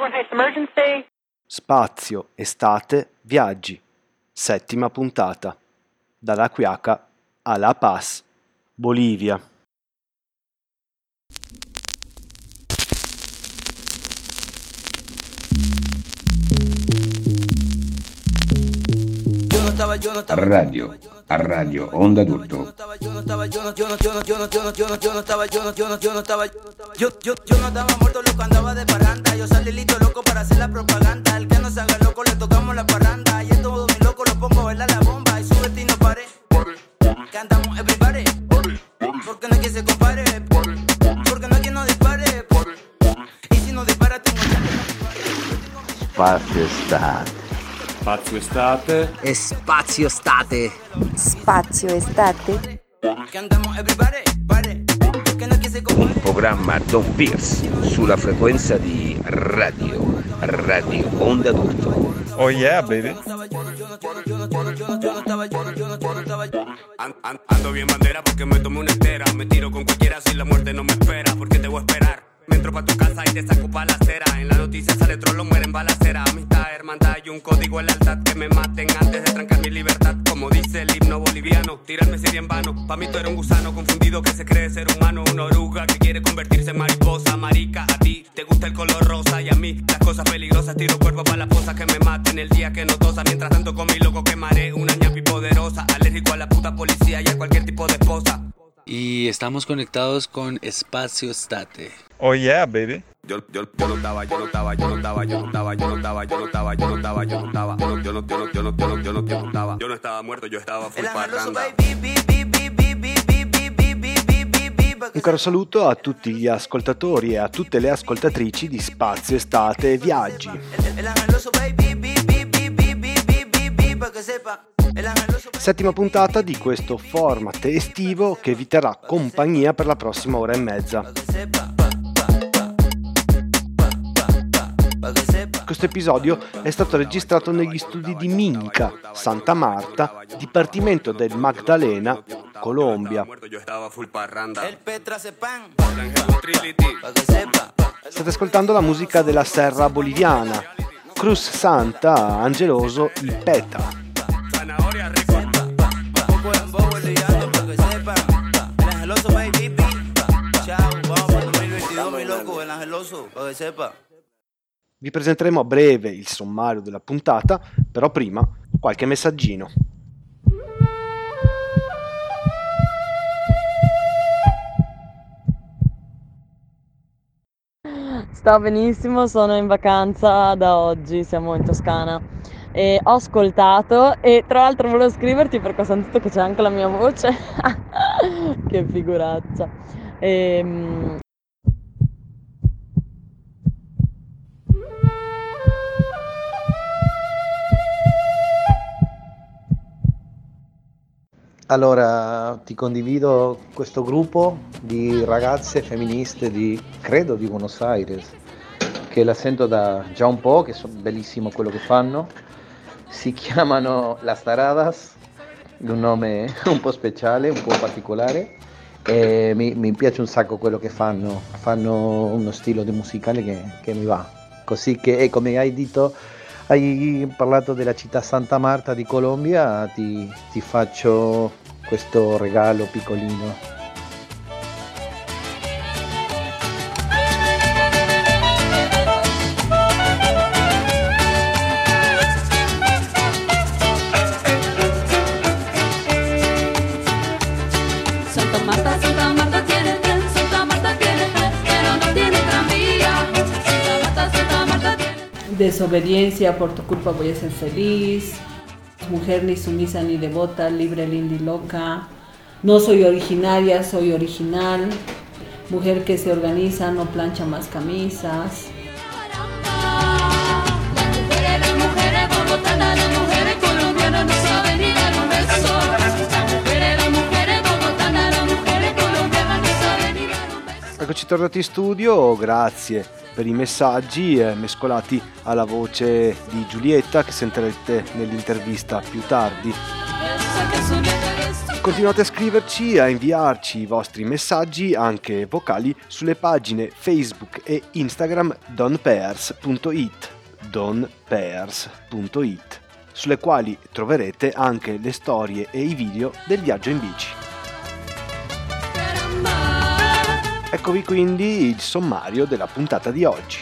face emergency. Spazio, estate, viaggi. 7ª puntata. Dalla Quiaca a La Paz, Bolivia. A radio Onda d'Urto. Yo no estaba muerto, loco, andaba de parranda. Yo salí listo, loco, para hacer la propaganda. El que no se haga loco, le tocamos la parranda. Y es todo mi loco, lo pongo a bailar la bomba. Y sube y no pare. Cantamos everybody. Porque no hay quien se compare. Porque no hay quien nos dispare. Y si no dispara, tengo Spazio estate. Spazio estate. E spazio state. Spazio estate. Cantamos everybody. Porque no hay quien se compare. Un programma Don Pierce sulla frequenza di radio Onda d'Urto. Oh yeah, baby. Ando bien bandera porque me tomé una entera. Me tiro con cualquiera si la muerte no me espera. Porque te voy a esperar. Me entro pa' tu casa y te saco pa' la acera. En la noticia sale trolo, muere en balacera. Amistad, hermandad y un código de lealtad. Que me maten antes de trancar mi libertad. Como dice el himno boliviano, tirarme sería en vano. Pa' mí tú eres un gusano confundido que se cree ser humano. Una oruga que quiere convertirse en mariposa. Marica, a ti te gusta el color rosa. Y a mí las cosas peligrosas. Tiro cuerpo pa' la posa que me maten el día que no tosa. Mientras tanto con mi loco quemaré una ñapi poderosa. Alérgico a la puta policía y a cualquier tipo de esposa. Y estamos conectados con Spazio Estate. Oh yeah, baby. Yo no estaba muerto, yo estaba full parranda. Un caro saluto a tutti gli ascoltatori e a tutte le ascoltatrici di Spazio Estate e Viaggi. Settima puntata di questo format estivo che vi terrà compagnia per la prossima ora e mezza. Questo episodio è stato registrato negli studi di Minca, Santa Marta, Dipartimento del Magdalena, Colombia. State ascoltando la musica della serra boliviana, Cruz Santa, Angeloso y Peta. Vi presenteremo a breve il sommario della puntata, però prima qualche messaggino. Sto benissimo, sono in vacanza da oggi, siamo in Toscana e ho ascoltato e tra l'altro volevo scriverti perché ho sentito che c'è anche la mia voce. Che figuraccia. Allora, ti condivido questo gruppo di ragazze femministe credo di Buenos Aires, che la sento da già un po', che sono bellissimo quello che fanno. Si chiamano Las Taradas, un nome un po' speciale, un po' particolare, e mi piace un sacco quello che fanno uno stile musicale che mi va. Così che, come hai detto, hai parlato della città Santa Marta di Colombia, ti faccio questo regalo piccolino. Santa Marta tiene tren, Santa Marta tiene tren, pero no tiene tranvía. Santa Marta tiene... Desobediencia, por tu culpa voy a ser feliz. Mujer ni sumisa ni devota, libre, linda y loca. No soy originaria, soy original. Mujer que se organiza, no plancha más camisas. Las mujeres bogotanas, las mujeres colombianas no saben ni dar un beso. Las mujeres bogotanas, las mujeres colombianas no saben ni dar un beso. Eccoci tornati in studio, grazie per i messaggi mescolati alla voce di Giulietta che sentirete nell'intervista più tardi. Continuate a scriverci, a inviarci i vostri messaggi, anche vocali, sulle pagine Facebook e Instagram donpears.it, sulle quali troverete anche le storie e i video del viaggio in bici. Eccovi quindi il sommario della puntata di oggi.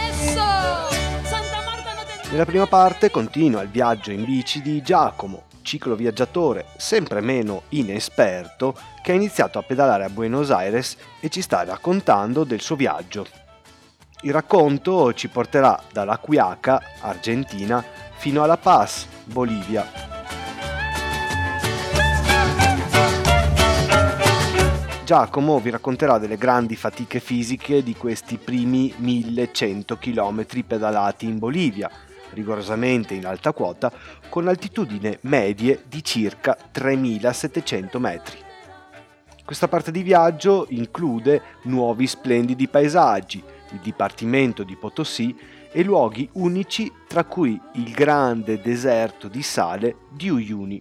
Nella prima parte continua il viaggio in bici di Giacomo, cicloviaggiatore sempre meno inesperto, che ha iniziato a pedalare a Buenos Aires e ci sta raccontando del suo viaggio. Il racconto ci porterà dalla Quiaca, Argentina, fino alla Paz, Bolivia. Giacomo vi racconterà delle grandi fatiche fisiche di questi primi 1100 km pedalati in Bolivia, rigorosamente in alta quota, con altitudini medie di circa 3700 metri. Questa parte di viaggio include nuovi splendidi paesaggi, il dipartimento di Potosí e luoghi unici, tra cui il grande deserto di sale di Uyuni.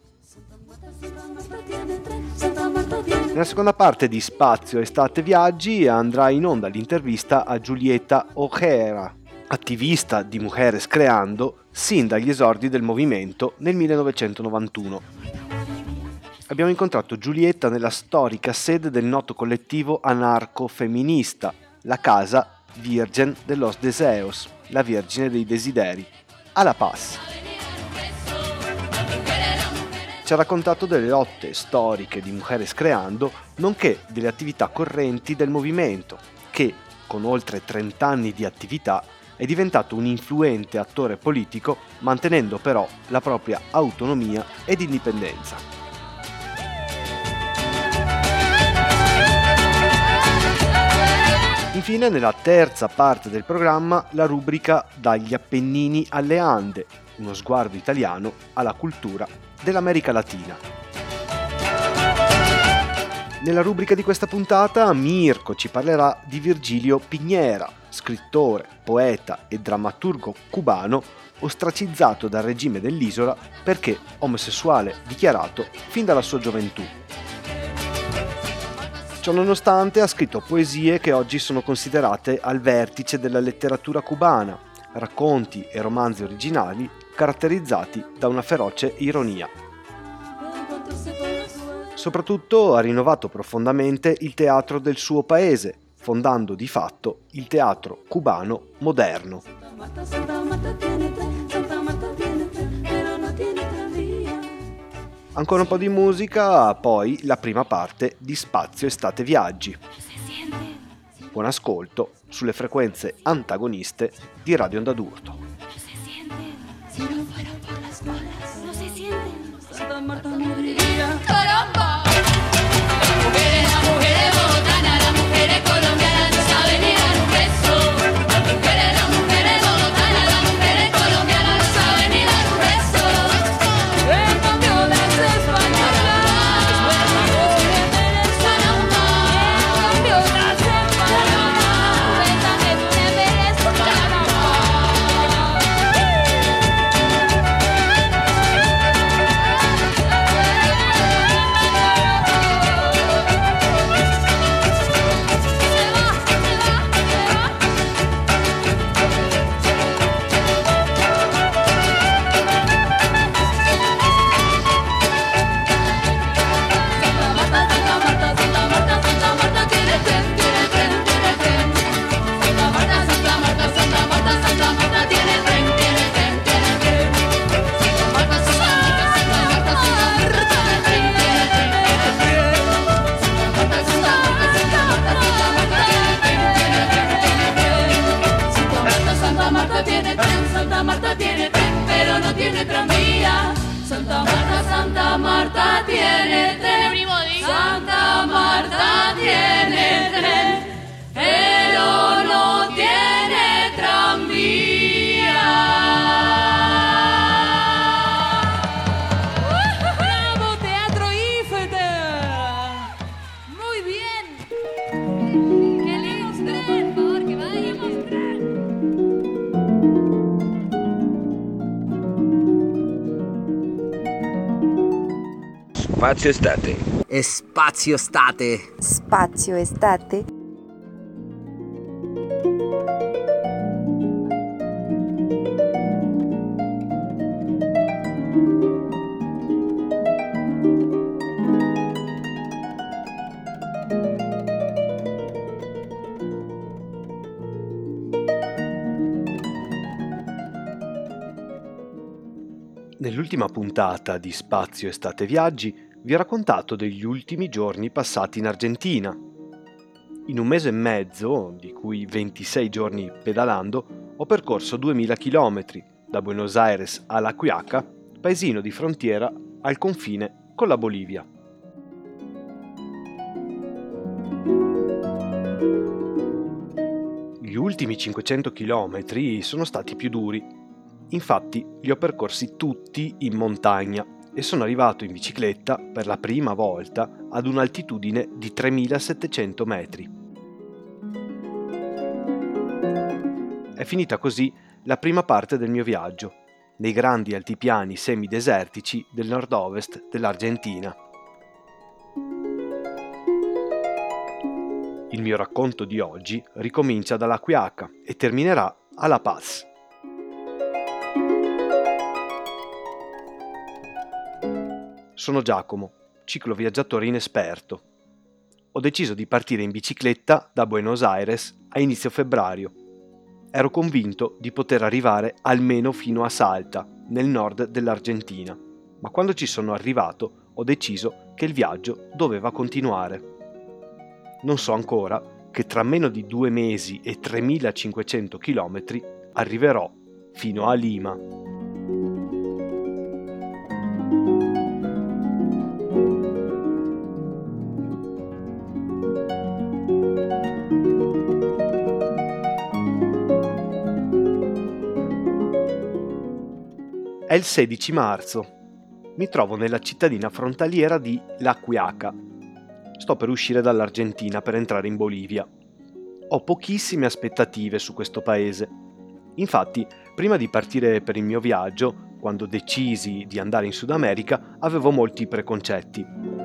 Nella seconda parte di Spazio Estate Viaggi andrà in onda l'intervista a Giulietta Ojeda, attivista di Mujeres Creando sin dagli esordi del movimento nel 1991. Abbiamo incontrato Giulietta nella storica sede del noto collettivo anarco-femminista, la Casa Virgen de los Deseos, la Vergine dei Desideri, a La Paz. Ci ha raccontato delle lotte storiche di Mujeres Creando, nonché delle attività correnti del movimento, che, con oltre 30 anni di attività, è diventato un influente attore politico, mantenendo però la propria autonomia ed indipendenza. Infine, nella terza parte del programma, la rubrica Dagli Appennini alle Ande, uno sguardo italiano alla cultura dell'America Latina. Nella rubrica di questa puntata, Mirko ci parlerà di Virgilio Piñera, scrittore, poeta e drammaturgo cubano ostracizzato dal regime dell'isola perché omosessuale dichiarato fin dalla sua gioventù. Ciononostante ha scritto poesie che oggi sono considerate al vertice della letteratura cubana, racconti e romanzi originali caratterizzati da una feroce ironia. Soprattutto ha rinnovato profondamente il teatro del suo paese, fondando di fatto il teatro cubano moderno. Ancora un po' di musica, poi la prima parte di Spazio Estate Viaggi. Buon ascolto sulle frequenze antagoniste di Radio Onda d'Urto. Santa Marta tiene tren, Santa Marta tiene tren, pero no tiene tranvía. ¡Bravo, Teatro IFETE! Muy bien. ¡Qué lindo! Por favor, que vayamos. Spazio Estate. E Spazio State. Spazio Estate. Nell'ultima puntata di Spazio Estate Viaggi vi ho raccontato degli ultimi giorni passati in Argentina. In un mese e mezzo, di cui 26 giorni pedalando, ho percorso 2000 km da Buenos Aires alla Quiaca, paesino di frontiera al confine con la Bolivia. Gli ultimi 500 km sono stati più duri. Infatti li ho percorsi tutti in montagna e sono arrivato in bicicletta per la prima volta ad un'altitudine di 3700 metri. È finita così la prima parte del mio viaggio, nei grandi altipiani semidesertici del nord-ovest dell'Argentina. Il mio racconto di oggi ricomincia dalla Quiaca e terminerà a La Paz. Sono Giacomo, cicloviaggiatore inesperto. Ho deciso di partire in bicicletta da Buenos Aires a inizio febbraio. Ero convinto di poter arrivare almeno fino a Salta, nel nord dell'Argentina, ma quando ci sono arrivato ho deciso che il viaggio doveva continuare. Non so ancora che tra meno di 2 mesi e 3500 km arriverò fino a Lima. È il 16 marzo. Mi trovo nella cittadina frontaliera di La Quiaca. Sto per uscire dall'Argentina per entrare in Bolivia. Ho pochissime aspettative su questo paese. Infatti, prima di partire per il mio viaggio, quando decisi di andare in Sud America, avevo molti preconcetti.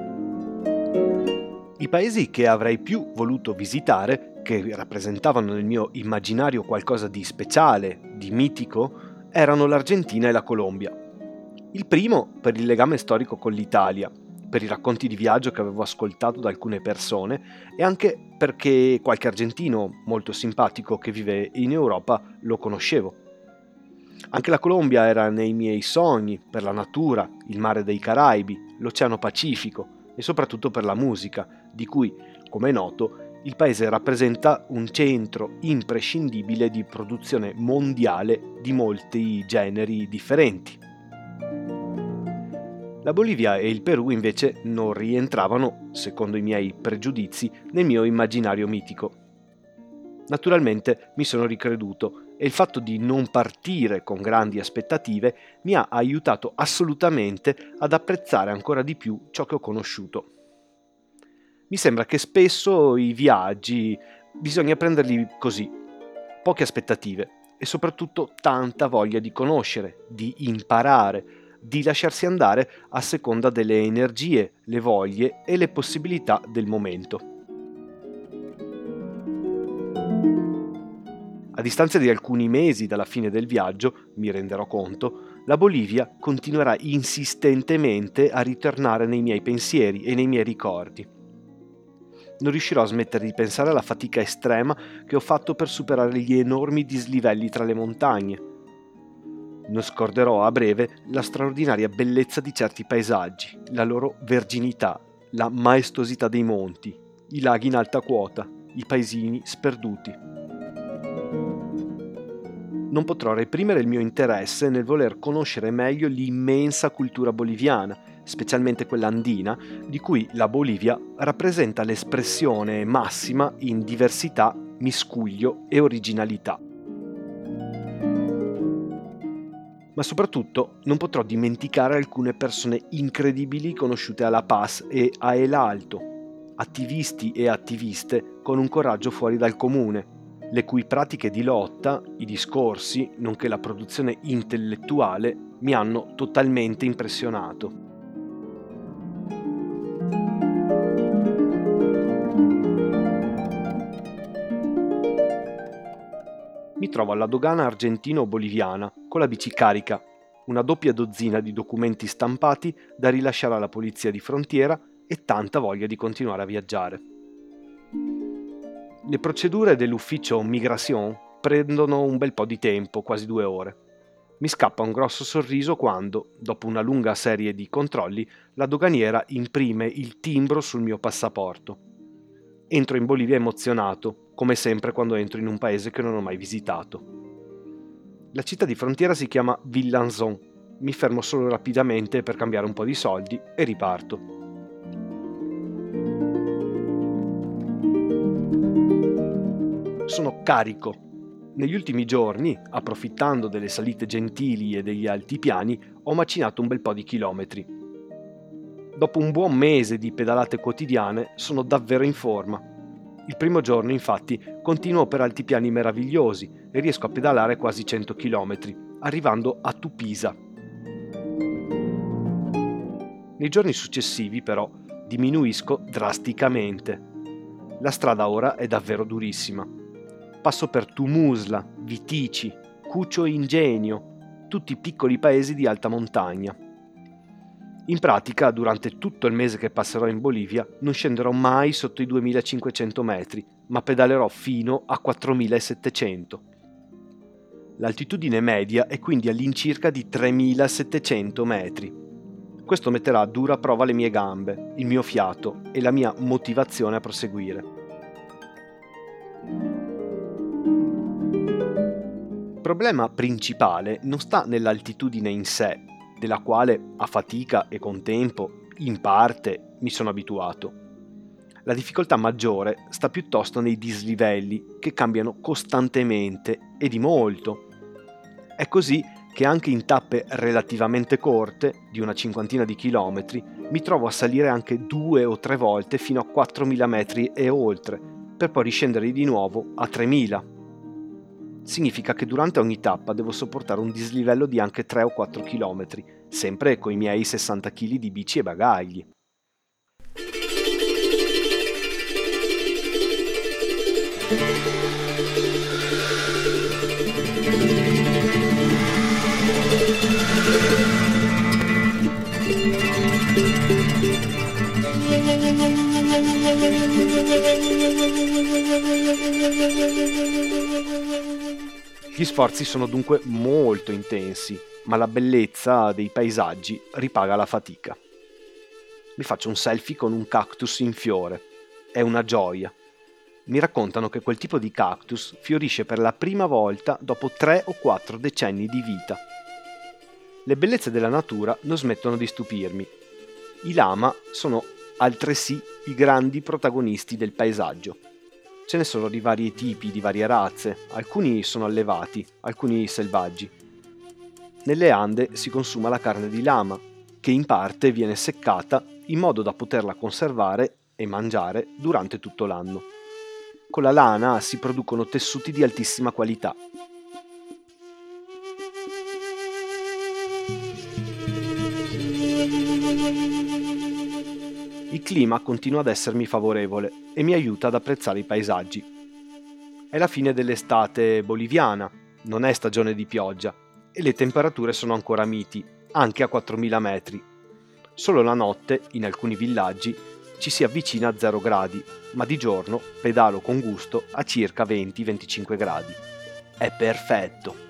I paesi che avrei più voluto visitare, che rappresentavano nel mio immaginario qualcosa di speciale, di mitico, erano l'Argentina e la Colombia. Il primo per il legame storico con l'Italia, per i racconti di viaggio che avevo ascoltato da alcune persone e anche perché qualche argentino molto simpatico che vive in Europa lo conoscevo. Anche la Colombia era nei miei sogni per la natura, il mare dei Caraibi, l'Oceano Pacifico e soprattutto per la musica, di cui, come è noto, il paese rappresenta un centro imprescindibile di produzione mondiale di molti generi differenti. La Bolivia e il Perù invece non rientravano, secondo i miei pregiudizi, nel mio immaginario mitico. Naturalmente mi sono ricreduto e il fatto di non partire con grandi aspettative mi ha aiutato assolutamente ad apprezzare ancora di più ciò che ho conosciuto. Mi sembra che spesso i viaggi bisogna prenderli così, poche aspettative e soprattutto tanta voglia di conoscere, di imparare, di lasciarsi andare a seconda delle energie, le voglie e le possibilità del momento. A distanza di alcuni mesi dalla fine del viaggio, mi renderò conto, la Bolivia continuerà insistentemente a ritornare nei miei pensieri e nei miei ricordi. Non riuscirò a smettere di pensare alla fatica estrema che ho fatto per superare gli enormi dislivelli tra le montagne. Non scorderò a breve la straordinaria bellezza di certi paesaggi, la loro verginità, la maestosità dei monti, i laghi in alta quota, i paesini sperduti. Non potrò reprimere il mio interesse nel voler conoscere meglio l'immensa cultura boliviana, specialmente quella andina, di cui la Bolivia rappresenta l'espressione massima in diversità, miscuglio e originalità. Ma soprattutto non potrò dimenticare alcune persone incredibili conosciute a La Paz e a El Alto, attivisti e attiviste con un coraggio fuori dal comune, le cui pratiche di lotta, i discorsi, nonché la produzione intellettuale mi hanno totalmente impressionato. trovo alla dogana argentino-boliviana con la bici carica, una doppia dozzina di documenti stampati da rilasciare alla polizia di frontiera e tanta voglia di continuare a viaggiare. Le procedure dell'ufficio Migration prendono un bel po' di tempo, quasi 2 ore. Mi scappa un grosso sorriso quando, dopo una lunga serie di controlli, la doganiera imprime il timbro sul mio passaporto. Entro in Bolivia emozionato, come sempre quando entro in un paese che non ho mai visitato. La città di frontiera si chiama Villanzon. Mi fermo solo rapidamente per cambiare un po' di soldi e riparto. Sono carico. Negli ultimi giorni, approfittando delle salite gentili e degli altipiani, ho macinato un bel po' di chilometri. Dopo un buon mese di pedalate quotidiane, sono davvero in forma. Il primo giorno, infatti, continuo per altipiani meravigliosi e riesco a pedalare quasi 100 km, arrivando a Tupisa. Nei giorni successivi, però, diminuisco drasticamente. La strada ora è davvero durissima. Passo per Tumusla, Vitici, Cuccio Ingenio, tutti piccoli paesi di alta montagna. In pratica, durante tutto il mese che passerò in Bolivia, non scenderò mai sotto i 2500 metri, ma pedalerò fino a 4700. L'altitudine media è quindi all'incirca di 3700 metri. Questo metterà a dura prova le mie gambe, il mio fiato e la mia motivazione a proseguire. Il problema principale non sta nell'altitudine in sé, della quale a fatica e con tempo, in parte, mi sono abituato. La difficoltà maggiore sta piuttosto nei dislivelli che cambiano costantemente e di molto. È così che anche in tappe relativamente corte, di una cinquantina di chilometri, mi trovo a salire anche 2 o 3 volte fino a 4000 metri e oltre, per poi riscendere di nuovo a 3000. Significa che durante ogni tappa devo sopportare un dislivello di anche 3 o 4 km, sempre con i miei 60 kg di bici e bagagli. Gli sforzi sono dunque molto intensi, ma la bellezza dei paesaggi ripaga la fatica. Mi faccio un selfie con un cactus in fiore. È una gioia. Mi raccontano che quel tipo di cactus fiorisce per la prima volta dopo 3 o 4 decenni di vita. Le bellezze della natura non smettono di stupirmi. I lama sono altresì i grandi protagonisti del paesaggio. Ce ne sono di vari tipi, di varie razze, alcuni sono allevati, alcuni selvaggi. Nelle Ande si consuma la carne di lama, che in parte viene seccata in modo da poterla conservare e mangiare durante tutto l'anno. Con la lana si producono tessuti di altissima qualità. Il clima continua ad essermi favorevole e mi aiuta ad apprezzare i paesaggi. È la fine dell'estate boliviana, non è stagione di pioggia e le temperature sono ancora miti, anche a 4000 metri. Solo la notte, in alcuni villaggi, ci si avvicina a 0 gradi, ma di giorno pedalo con gusto a circa 20-25 gradi. È perfetto!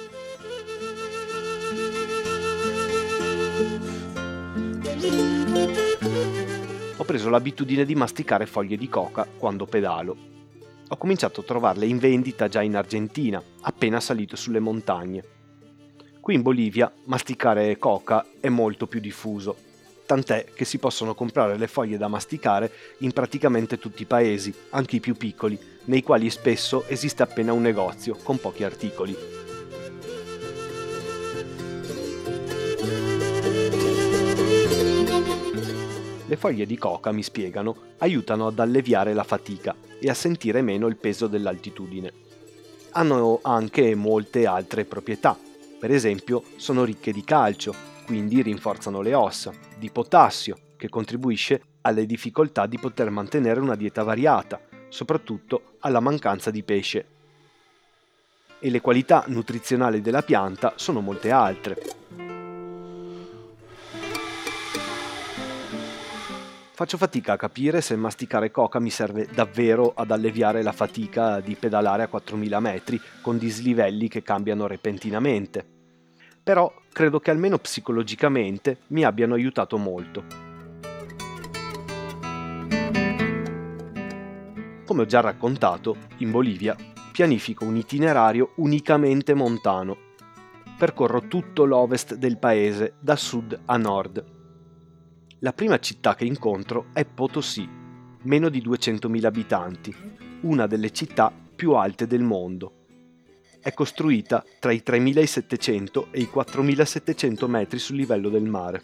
Ho preso l'abitudine di masticare foglie di coca quando pedalo. Ho cominciato a trovarle in vendita già in Argentina, appena salito sulle montagne. Qui in Bolivia masticare coca è molto più diffuso, tant'è che si possono comprare le foglie da masticare in praticamente tutti i paesi, anche i più piccoli, nei quali spesso esiste appena un negozio con pochi articoli. Le foglie di coca, mi spiegano, aiutano ad alleviare la fatica e a sentire meno il peso dell'altitudine. Hanno anche molte altre proprietà. Per esempio, sono ricche di calcio, quindi rinforzano le ossa, di potassio, che contribuisce alle difficoltà di poter mantenere una dieta variata, soprattutto alla mancanza di pesce. e le qualità nutrizionali della pianta sono molte altre. Faccio fatica a capire se masticare coca mi serve davvero ad alleviare la fatica di pedalare a 4000 metri con dislivelli che cambiano repentinamente. Però credo che almeno psicologicamente mi abbiano aiutato molto. Come ho già raccontato, in Bolivia pianifico un itinerario unicamente montano. Percorro tutto l'ovest del paese, da sud a nord. La prima città che incontro è Potosí, meno di 200.000 abitanti, una delle città più alte del mondo. È costruita tra i 3.700 e i 4.700 metri sul livello del mare.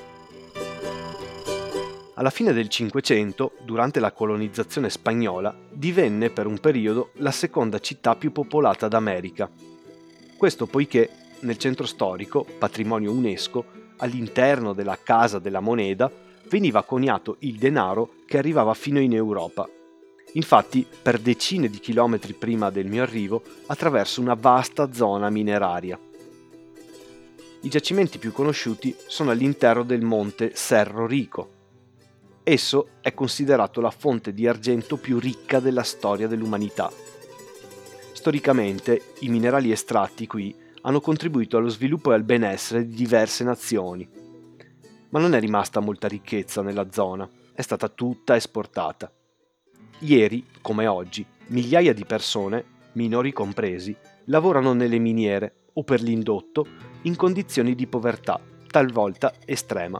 Alla fine del Cinquecento, durante la colonizzazione spagnola, divenne per un periodo la seconda città più popolata d'America. Questo poiché nel centro storico, patrimonio UNESCO, all'interno della Casa della Moneda, veniva coniato il denaro che arrivava fino in Europa. Infatti, per decine di chilometri prima del mio arrivo, attraverso una vasta zona mineraria. I giacimenti più conosciuti sono all'interno del monte Cerro Rico. Esso è considerato la fonte di argento più ricca della storia dell'umanità. Storicamente, i minerali estratti qui hanno contribuito allo sviluppo e al benessere di diverse nazioni. Ma non è rimasta molta ricchezza nella zona, è stata tutta esportata. Ieri, come oggi, migliaia di persone, minori compresi, lavorano nelle miniere o per l'indotto in condizioni di povertà, talvolta estrema.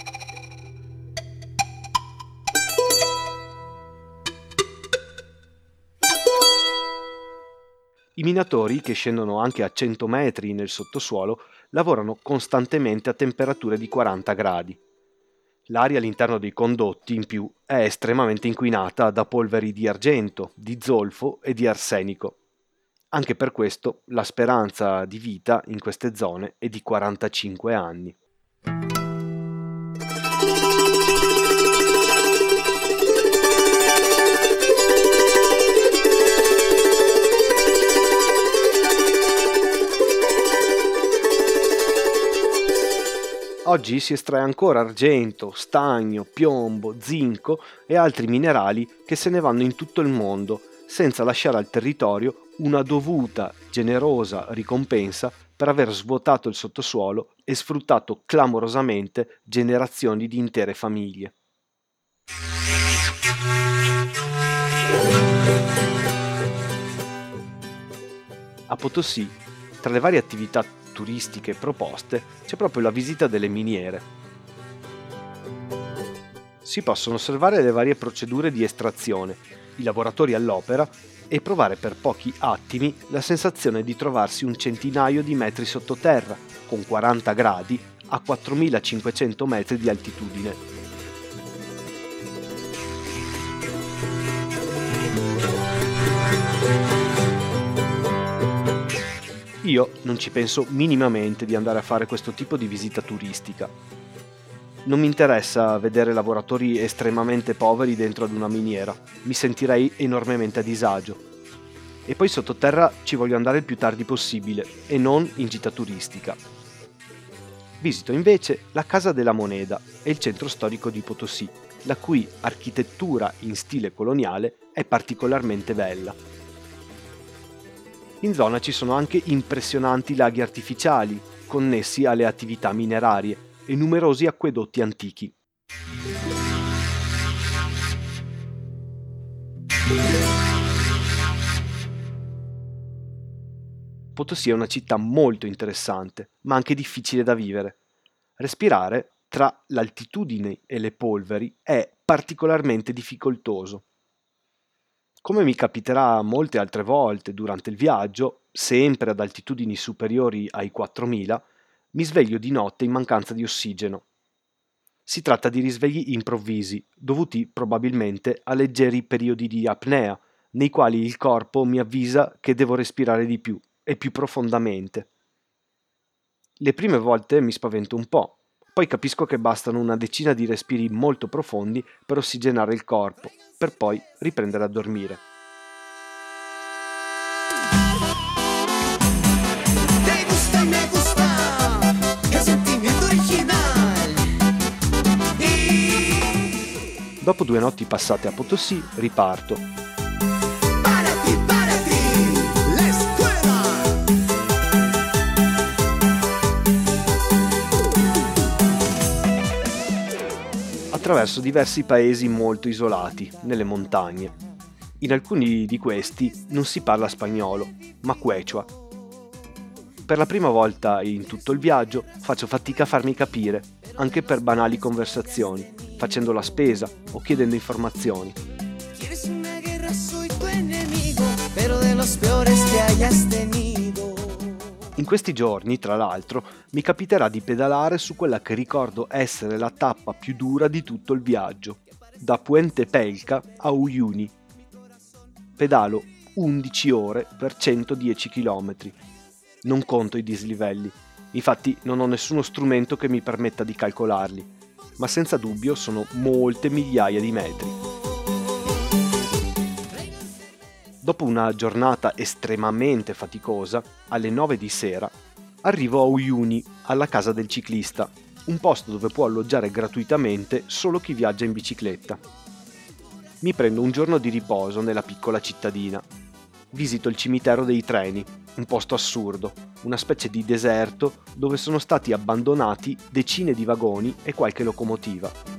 I minatori, che scendono anche a 100 metri nel sottosuolo, lavorano costantemente a temperature di 40 gradi. L'aria all'interno dei condotti, in più, è estremamente inquinata da polveri di argento, di zolfo e di arsenico. Anche per questo la speranza di vita in queste zone è di 45 anni. Oggi si estrae ancora argento, stagno, piombo, zinco e altri minerali che se ne vanno in tutto il mondo, senza lasciare al territorio una dovuta, generosa ricompensa per aver svuotato il sottosuolo e sfruttato clamorosamente generazioni di intere famiglie. A Potosí, tra le varie attività turistiche proposte, c'è proprio la visita delle miniere. Si possono osservare le varie procedure di estrazione, i lavoratori all'opera e provare per pochi attimi la sensazione di trovarsi un centinaio di metri sottoterra, con 40 gradi, a 4.500 metri di altitudine. Io non ci penso minimamente di andare a fare questo tipo di visita turistica. Non mi interessa vedere lavoratori estremamente poveri dentro ad una miniera, mi sentirei enormemente a disagio. E poi sottoterra ci voglio andare il più tardi possibile e non in gita turistica. Visito invece la Casa della Moneda e il centro storico di Potosí, la cui architettura in stile coloniale è particolarmente bella. In zona ci sono anche impressionanti laghi artificiali, connessi alle attività minerarie, e numerosi acquedotti antichi. Potosí è una città molto interessante, ma anche difficile da vivere. Respirare, tra l'altitudine e le polveri, è particolarmente difficoltoso. Come mi capiterà molte altre volte durante il viaggio, sempre ad altitudini superiori ai 4000, mi sveglio di notte in mancanza di ossigeno. Si tratta di risvegli improvvisi, dovuti probabilmente a leggeri periodi di apnea, nei quali il corpo mi avvisa che devo respirare di più e più profondamente. Le prime volte mi spavento un po', poi capisco che bastano una decina di respiri molto profondi per ossigenare il corpo, per poi riprendere a dormire. Dopo 2 notti passate a Potosí, riparto. Attraverso diversi paesi molto isolati, nelle montagne. In alcuni di questi non si parla spagnolo, ma quechua. Per la prima volta in tutto il viaggio faccio fatica a farmi capire, anche per banali conversazioni, facendo la spesa o chiedendo informazioni. In questi giorni, tra l'altro, mi capiterà di pedalare su quella che ricordo essere la tappa più dura di tutto il viaggio, da Puente Pelca a Uyuni. Pedalo 11 ore per 110 km. Non conto i dislivelli, infatti non ho nessuno strumento che mi permetta di calcolarli, ma senza dubbio sono molte migliaia di metri. Dopo una giornata estremamente faticosa, alle 9 di sera, arrivo a Uyuni, alla casa del ciclista, un posto dove può alloggiare gratuitamente solo chi viaggia in bicicletta. Mi prendo un giorno di riposo nella piccola cittadina. Visito il cimitero dei treni, un posto assurdo, una specie di deserto dove sono stati abbandonati decine di vagoni e qualche locomotiva.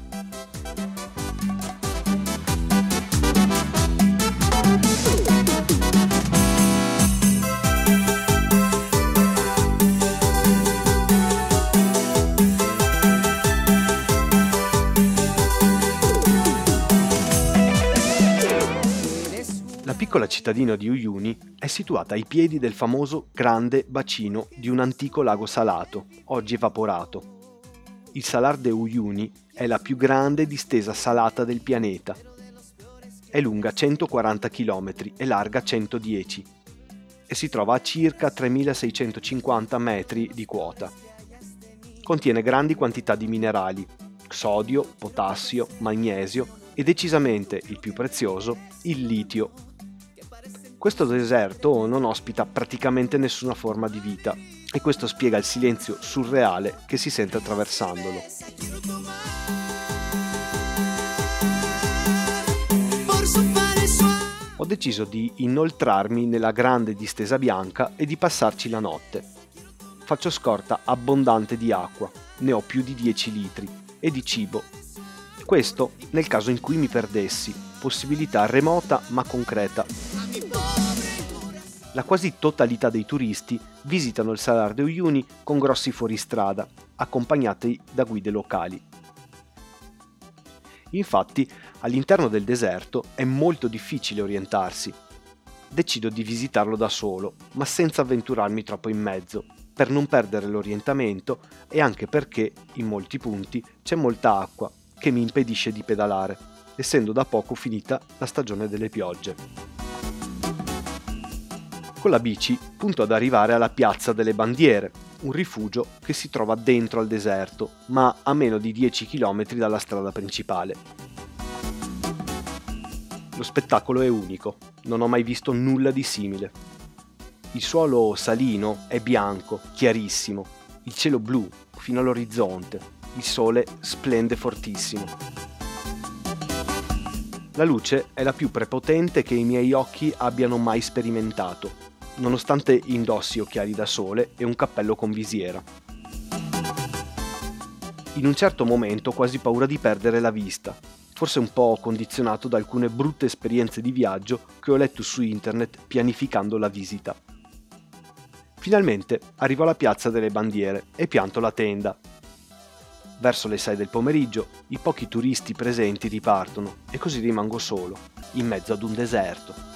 La piccola cittadina di Uyuni è situata ai piedi del famoso grande bacino di un antico lago salato, oggi evaporato. Il Salar de Uyuni è la più grande distesa salata del pianeta. È lunga 140 km e larga 110 e si trova a circa 3650 metri di quota. Contiene grandi quantità di minerali, sodio, potassio, magnesio e decisamente il più prezioso, il litio. Questo deserto non ospita praticamente nessuna forma di vita e questo spiega il silenzio surreale che si sente attraversandolo. Ho deciso di inoltrarmi nella grande distesa bianca e di passarci la notte. Faccio scorta abbondante di acqua, ne ho più di 10 litri, e di cibo. Questo nel caso in cui mi perdessi, possibilità remota ma concreta. La quasi totalità dei turisti visitano il Salar de Uyuni con grossi fuoristrada, accompagnati da guide locali. Infatti, all'interno del deserto è molto difficile orientarsi. Decido di visitarlo da solo, ma senza avventurarmi troppo in mezzo, per non perdere l'orientamento e anche perché, in molti punti, c'è molta acqua che mi impedisce di pedalare, essendo da poco finita la stagione delle piogge. Con la bici punto ad arrivare alla Piazza delle Bandiere, un rifugio che si trova dentro al deserto, ma a meno di 10 km dalla strada principale. Lo spettacolo è unico, non ho mai visto nulla di simile. Il suolo salino è bianco, chiarissimo, il cielo blu fino all'orizzonte, il sole splende fortissimo. La luce è la più prepotente che i miei occhi abbiano mai sperimentato, nonostante indossi occhiali da sole e un cappello con visiera. In un certo momento ho quasi paura di perdere la vista, forse un po' condizionato da alcune brutte esperienze di viaggio che ho letto su internet pianificando la visita. Finalmente arrivo alla Piazza delle Bandiere e pianto la tenda. Verso le 6 del pomeriggio i pochi turisti presenti ripartono e così rimango solo, in mezzo ad un deserto.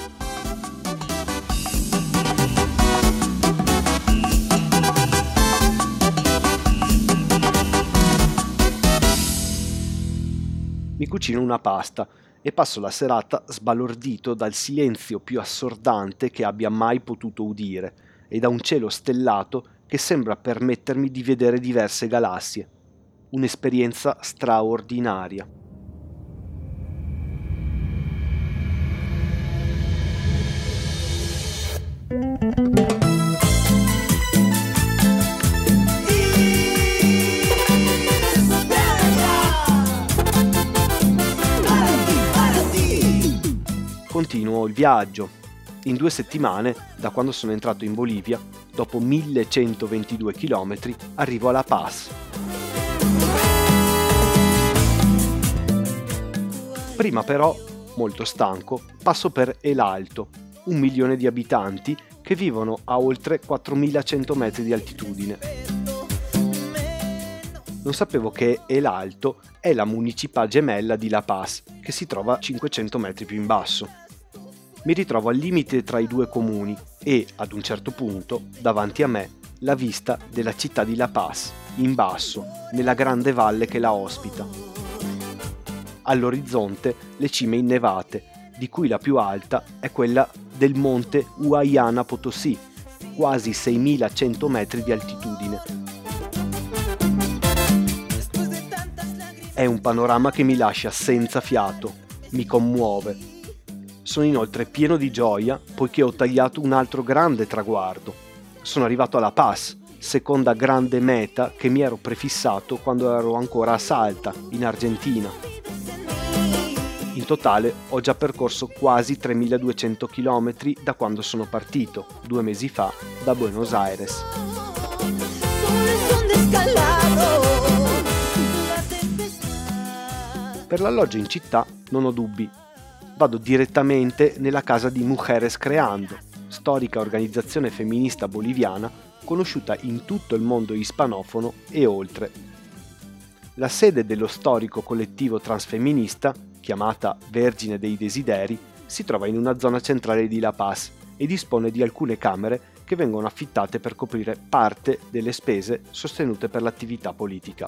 Mi cucino una pasta e passo la serata sbalordito dal silenzio più assordante che abbia mai potuto udire e da un cielo stellato che sembra permettermi di vedere diverse galassie. Un'esperienza straordinaria. continuo il viaggio. In 2 settimane, da quando sono entrato in Bolivia, dopo 1122 km, arrivo a La Paz. Prima però, molto stanco, passo per El Alto, 1 milione di abitanti che vivono a oltre 4100 metri di altitudine. Non sapevo che El Alto è la municipal gemella di La Paz, che si trova 500 metri più in basso. Mi ritrovo al limite tra i 2 comuni e, ad un certo punto, davanti a me, la vista della città di La Paz, in basso, nella grande valle che la ospita. All'orizzonte le cime innevate, di cui la più alta è quella del monte Huayana Potosí, quasi 6100 metri di altitudine. È un panorama che mi lascia senza fiato, mi commuove. Sono inoltre pieno di gioia poiché ho tagliato un altro grande traguardo. Sono arrivato alla Paz, seconda grande meta che mi ero prefissato quando ero ancora a Salta, in Argentina. In totale ho già percorso quasi 3200 km da quando sono partito, 2 mesi fa, da Buenos Aires. Per l'alloggio in città non ho dubbi. Vado direttamente nella casa di Mujeres Creando, storica organizzazione femminista boliviana conosciuta in tutto il mondo ispanofono e oltre. La sede dello storico collettivo transfemminista, chiamata Vergine dei Desideri, si trova in una zona centrale di La Paz e dispone di alcune camere che vengono affittate per coprire parte delle spese sostenute per l'attività politica.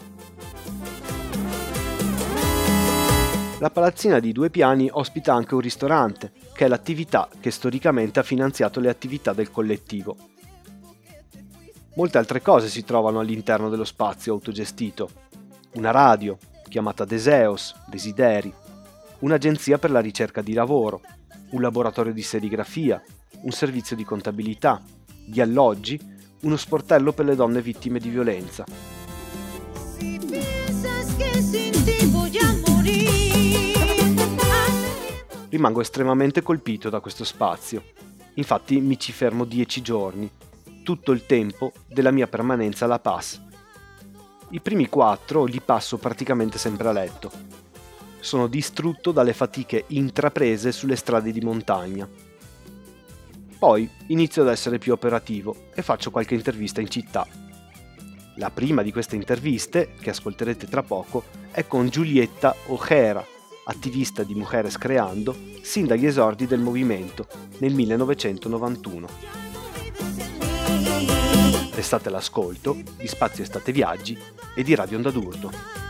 La palazzina di 2 piani ospita anche un ristorante, che è l'attività che storicamente ha finanziato le attività del collettivo. Molte altre cose si trovano all'interno dello spazio autogestito. Una radio, chiamata Deseos, Desideri, un'agenzia per la ricerca di lavoro, un laboratorio di serigrafia, un servizio di contabilità, di alloggi, uno sportello per le donne vittime di violenza. Rimango estremamente colpito da questo spazio. Infatti mi ci fermo 10 giorni, tutto il tempo della mia permanenza a La Paz. I primi 4 li passo praticamente sempre a letto. Sono distrutto dalle fatiche intraprese sulle strade di montagna. Poi inizio ad essere più operativo e faccio qualche intervista in città. La prima di queste interviste, che ascolterete tra poco, è con Giulietta Ojera, attivista di Mujeres Creando, sin dagli esordi del movimento, nel 1991. Restate all'ascolto di Spazio Estate Viaggi e di Radio Onda d'Urto.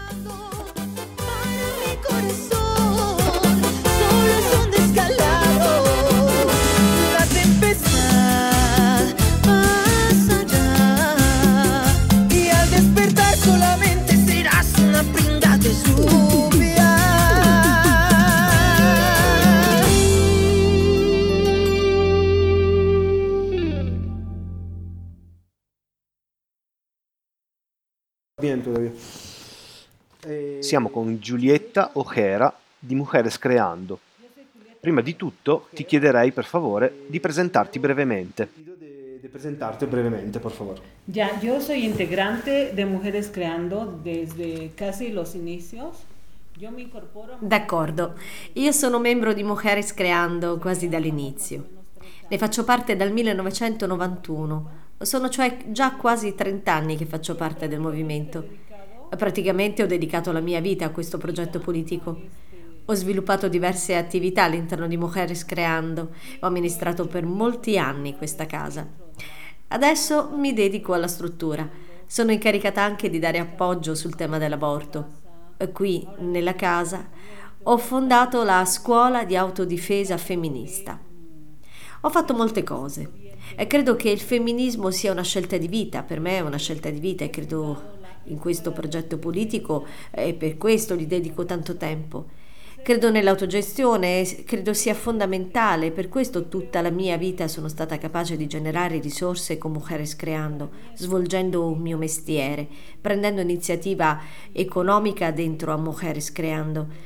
Siamo con Giulietta Ojera di Mujeres Creando. Prima di tutto ti chiederei per favore di presentarti brevemente. Por favor. Ya, yo soy integrante de Mujeres Creando desde casi los inicios. Yo me incorporo. D'accordo, io sono membro di Mujeres Creando quasi dall'inizio. Ne faccio parte dal 1991. Sono cioè già quasi 30 anni che faccio parte del movimento. Praticamente ho dedicato la mia vita a questo progetto politico. Ho sviluppato diverse attività all'interno di Mujeres Creando. Ho amministrato per molti anni questa casa. Adesso mi dedico alla struttura. Sono incaricata anche di dare appoggio sul tema dell'aborto. Qui, nella casa, ho fondato la scuola di autodifesa femminista. Ho fatto molte cose e credo che il femminismo sia una scelta di vita. Per me è una scelta di vita e credo in questo progetto politico e per questo gli dedico tanto tempo. Credo nell'autogestione, credo sia fondamentale, per questo tutta la mia vita sono stata capace di generare risorse con Mujeres Creando, svolgendo un mio mestiere, prendendo iniziativa economica dentro a Mujeres Creando.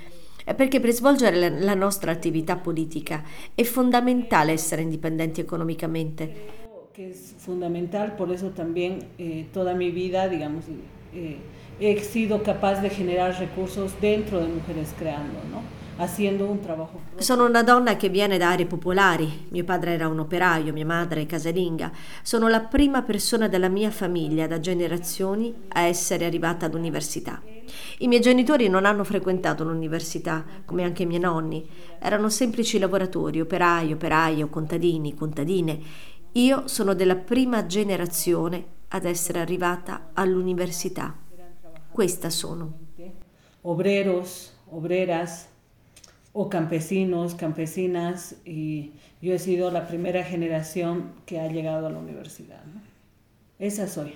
perché per svolgere la nostra attività politica è fondamentale essere indipendenti economicamente. Que es fundamental, por eso también toda mi vida, digamos, he sido capaz de generar recursos dentro de Mujeres Creando, ¿no? Haciendo un trabajo. Sono una donna che viene da aree popolari, mio padre era un operaio, mia madre è casalinga. Sono la prima persona della mia famiglia da generazioni a essere arrivata all'università. I miei genitori non hanno frequentato l'università, come anche i miei nonni. Erano semplici lavoratori, operai, operaie, contadini, contadine. Io sono della prima generazione ad essere arrivata all'università. Questa sono. Obreros, obreras o campesinos, campesinas, y yo he sido la primera generación que ha llegado a la universidad, ¿no? Esa soy.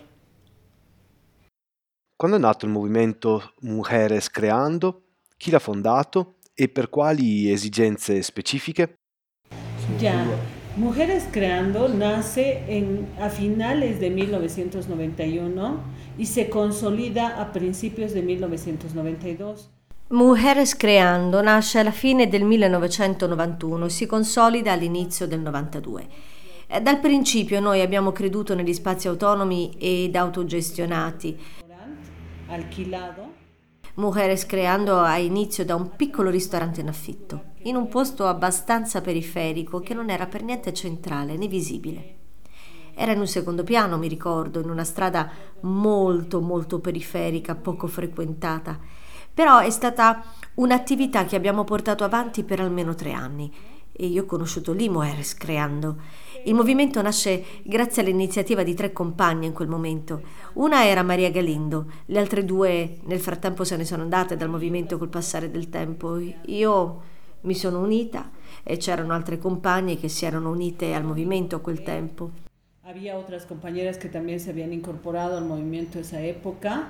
Quando è nato il movimento Mujeres Creando? Chi l'ha fondato e per quali esigenze specifiche? Ya, Mujeres Creando nace a finales de 1991 y se consolida a principios de 1992. Mujeres Creando nasce alla fine del 1991 e si consolida all'inizio del 92. Dal principio noi abbiamo creduto negli spazi autonomi ed autogestionati. Alquilado. Mujeres Creando ha inizio da un piccolo ristorante in affitto, in un posto abbastanza periferico che non era per niente centrale né visibile. Era in un secondo piano, mi ricordo, in una strada molto molto periferica, poco frequentata. Però è stata un'attività che abbiamo portato avanti per almeno 3 anni e io ho conosciuto lì Mujeres Creando. Il movimento nasce grazie all'iniziativa di 3 compagne in quel momento. Una era Maria Galindo, le altre 2 nel frattempo se ne sono andate dal movimento col passare del tempo. Io mi sono unita e c'erano altre compagne che si erano unite al movimento a quel tempo. Había otras compañeras que también se habían incorporado al movimiento esa época.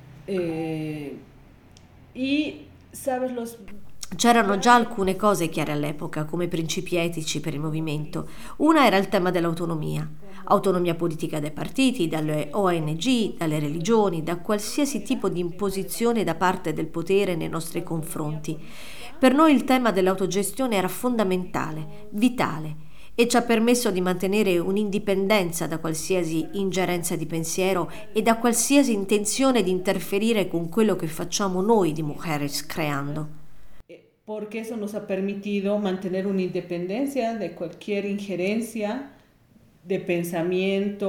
Y, sabes, C'erano già alcune cose chiare all'epoca come principi etici per il movimento. Una era il tema dell'autonomia. Autonomia politica dai partiti, dalle ONG, dalle religioni, da qualsiasi tipo di imposizione da parte del potere nei nostri confronti. Per noi il tema dell'autogestione era fondamentale, vitale, e ci ha permesso di mantenere un'indipendenza da qualsiasi ingerenza di pensiero e da qualsiasi intenzione di interferire con quello che facciamo noi di Mujeres Creando. Porque eso nos ha permitido mantener una independencia de cualquier injerencia de pensamiento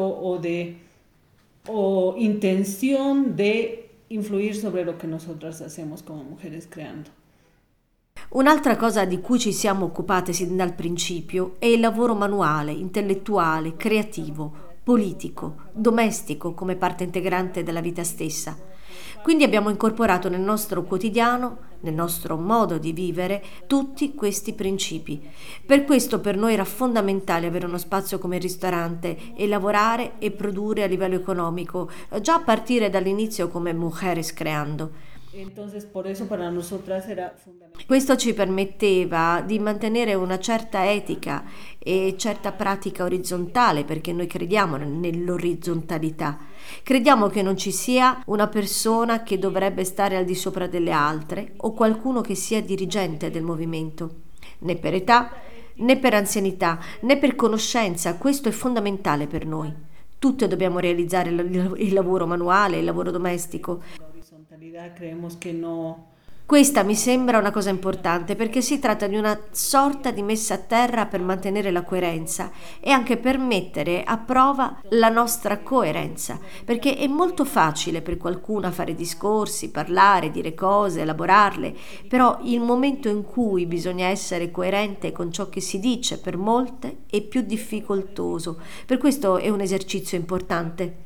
o intención de influir sobre lo que nosotras hacemos como Mujeres Creando. Un'altra cosa di cui ci siamo occupate sin dal principio è il lavoro manuale, intellettuale, creativo, politico, domestico come parte integrante della vita stessa. Quindi abbiamo incorporato nel nostro quotidiano, nel nostro modo di vivere, tutti questi principi. Per questo per noi era fondamentale avere uno spazio come il ristorante e lavorare e produrre a livello economico, già a partire dall'inizio come Mujeres Creando. Entonces, por eso para nosotras era fundamental. Questo ci permetteva di mantenere una certa etica e certa pratica orizzontale, perché noi crediamo nell'orizzontalità. Crediamo che non ci sia una persona che dovrebbe stare al di sopra delle altre o qualcuno che sia dirigente del movimento, né per età, né per anzianità, né per conoscenza. Questo è fondamentale per noi. Tutte dobbiamo realizzare il lavoro manuale, il lavoro domestico. Creemos que no. Questa mi sembra una cosa importante perché si tratta di una sorta di messa a terra per mantenere la coerenza e anche per mettere a prova la nostra coerenza, perché è molto facile per qualcuno fare discorsi, parlare, dire cose, elaborarle, però il momento in cui bisogna essere coerente con ciò che si dice per molte è più difficoltoso. Per questo è un esercizio importante.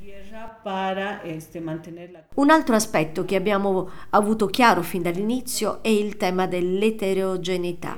Un altro aspetto che abbiamo avuto chiaro fin dall'inizio è il tema dell'eterogeneità.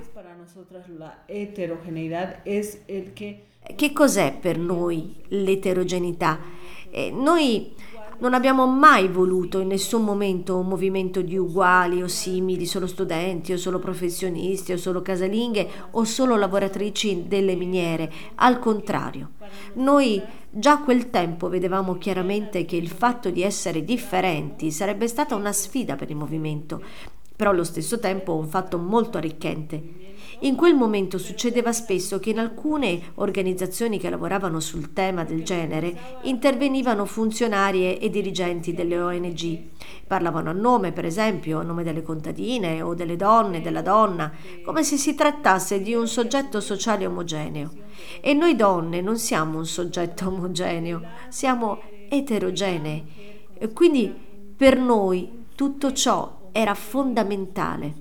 Che cos'è per noi l'eterogeneità? Noi non abbiamo mai voluto in nessun momento un movimento di uguali o simili, solo studenti o solo professionisti o solo casalinghe o solo lavoratrici delle miniere. Al contrario, noi già a quel tempo vedevamo chiaramente che il fatto di essere differenti sarebbe stata una sfida per il movimento. però allo stesso tempo un fatto molto arricchente. In quel momento succedeva spesso che in alcune organizzazioni che lavoravano sul tema del genere intervenivano funzionarie e dirigenti delle ONG. Parlavano a nome, per esempio, a nome delle contadine o delle donne, della donna, come se si trattasse di un soggetto sociale omogeneo. E noi donne non siamo un soggetto omogeneo, siamo eterogenee. E quindi per noi tutto ciò era fondamentale.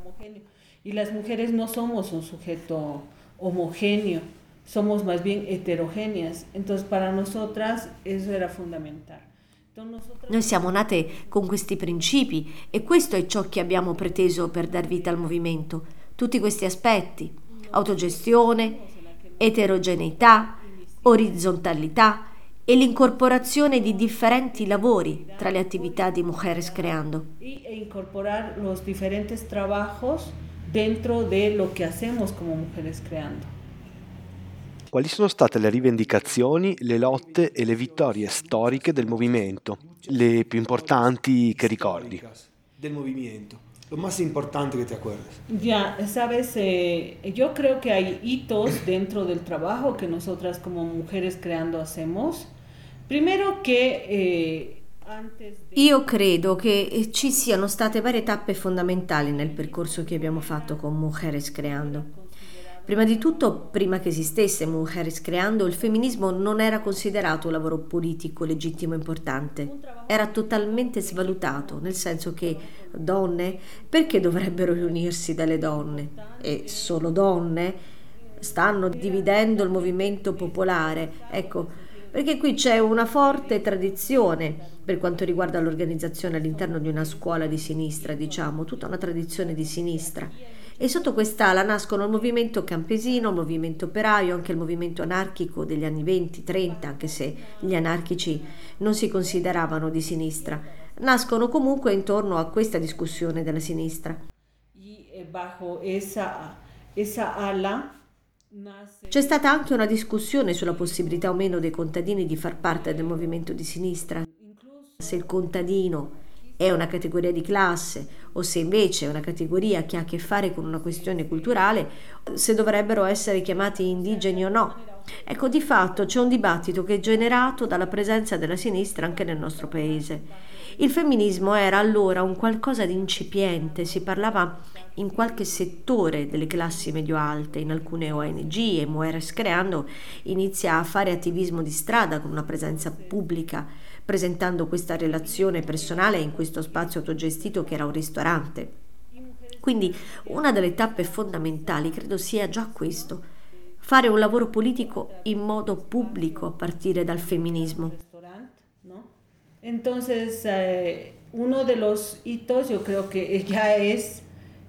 Y las mujeres no somos un sujeto homogéneo, somos más bien heterogéneas. Entonces para nosotras eso era fundamental. Noi siamo nate con questi principi e questo è ciò che abbiamo preteso per dar vita al movimento. Tutti questi aspetti: autogestione, eterogeneità, orizzontalità e l'incorporazione di differenti lavori tra le attività di Mujeres Creando. E incorporar los diferentes trabajos dentro de lo que hacemos como Mujeres Creando. Quali sono state le rivendicazioni, le lotte e le vittorie storiche del movimento, le più importanti che ricordi? Del movimiento, lo más importante que te acuerdes. Ya, sabes, yo creo que hay hitos dentro del trabajo que nosotras como Mujeres Creando hacemos. Primero que Io credo che ci siano state varie tappe fondamentali nel percorso che abbiamo fatto con Mujeres Creando. Prima di tutto, prima che esistesse Mujeres Creando, il femminismo non era considerato un lavoro politico legittimo e importante. Era totalmente svalutato, nel senso che donne, perché dovrebbero riunirsi delle donne? E solo donne? Stanno dividendo il movimento popolare. Ecco, perché qui c'è una forte tradizione per quanto riguarda l'organizzazione all'interno di una scuola di sinistra, diciamo, tutta una tradizione di sinistra. E sotto quest'ala nascono il movimento campesino, il movimento operaio, anche il movimento anarchico degli anni 20-30, anche se gli anarchici non si consideravano di sinistra. Nascono comunque intorno a questa discussione della sinistra. Bajo esa ala c'è stata anche una discussione sulla possibilità o meno dei contadini di far parte del movimento di sinistra. Se il contadino è una categoria di classe o se invece è una categoria che ha a che fare con una questione culturale, se dovrebbero essere chiamati indigeni o no. Ecco, di fatto c'è un dibattito che è generato dalla presenza della sinistra anche nel nostro paese. Il femminismo era allora un qualcosa di incipiente, si parlava in qualche settore delle classi medio-alte, in alcune ONG, e Mujeres Creando inizia a fare attivismo di strada con una presenza pubblica, presentando questa relazione personale in questo spazio autogestito che era un ristorante. Quindi una delle tappe fondamentali credo sia già questo: fare un lavoro politico in modo pubblico a partire dal femminismo. Entonces, uno de los hitos yo creo que ya es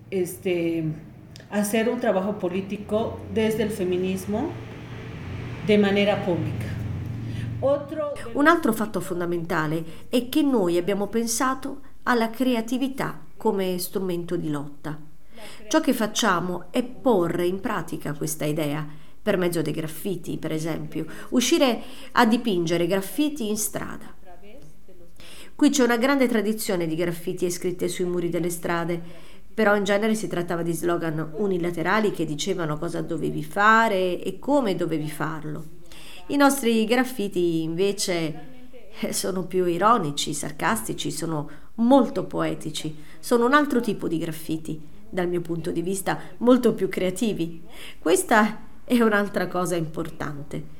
hacer un trabajo político desde el feminismo de manera pública. Un altro fatto fondamentale è che noi abbiamo pensato alla creatività come strumento di lotta. Ciò che facciamo è porre in pratica questa idea per mezzo dei graffiti, per esempio, uscire a dipingere graffiti in strada. Qui c'è una grande tradizione di graffiti scritte sui muri delle strade, però in genere si trattava di slogan unilaterali che dicevano cosa dovevi fare e come dovevi farlo. I nostri graffiti invece sono più ironici, sarcastici, sono molto poetici, sono un altro tipo di graffiti, dal mio punto di vista molto più creativi. Questa è un'altra cosa importante.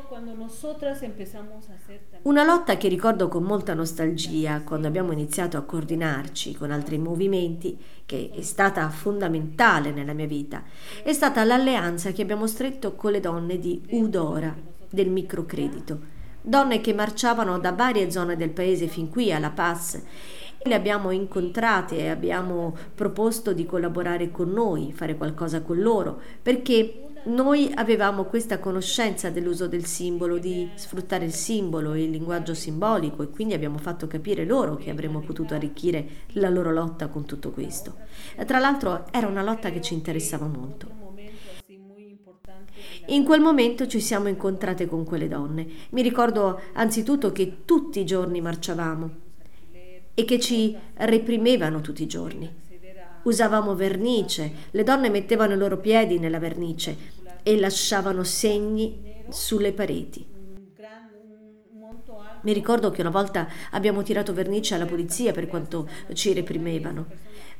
Una lotta che ricordo con molta nostalgia quando abbiamo iniziato a coordinarci con altri movimenti, che è stata fondamentale nella mia vita, è stata l'alleanza che abbiamo stretto con le donne di Udora, del microcredito, donne che marciavano da varie zone del paese fin qui a La Paz. Le abbiamo incontrate e abbiamo proposto di collaborare con noi, fare qualcosa con loro, perché noi avevamo questa conoscenza dell'uso del simbolo, di sfruttare il simbolo e il linguaggio simbolico, e quindi abbiamo fatto capire loro che avremmo potuto arricchire la loro lotta con tutto questo. Tra l'altro era una lotta che ci interessava molto. In quel momento ci siamo incontrate con quelle donne. Mi ricordo anzitutto che tutti i giorni marciavamo e che ci reprimevano tutti i giorni. Usavamo vernice, le donne mettevano i loro piedi nella vernice e lasciavano segni sulle pareti. Mi ricordo che una volta abbiamo tirato vernice alla polizia per quanto ci reprimevano.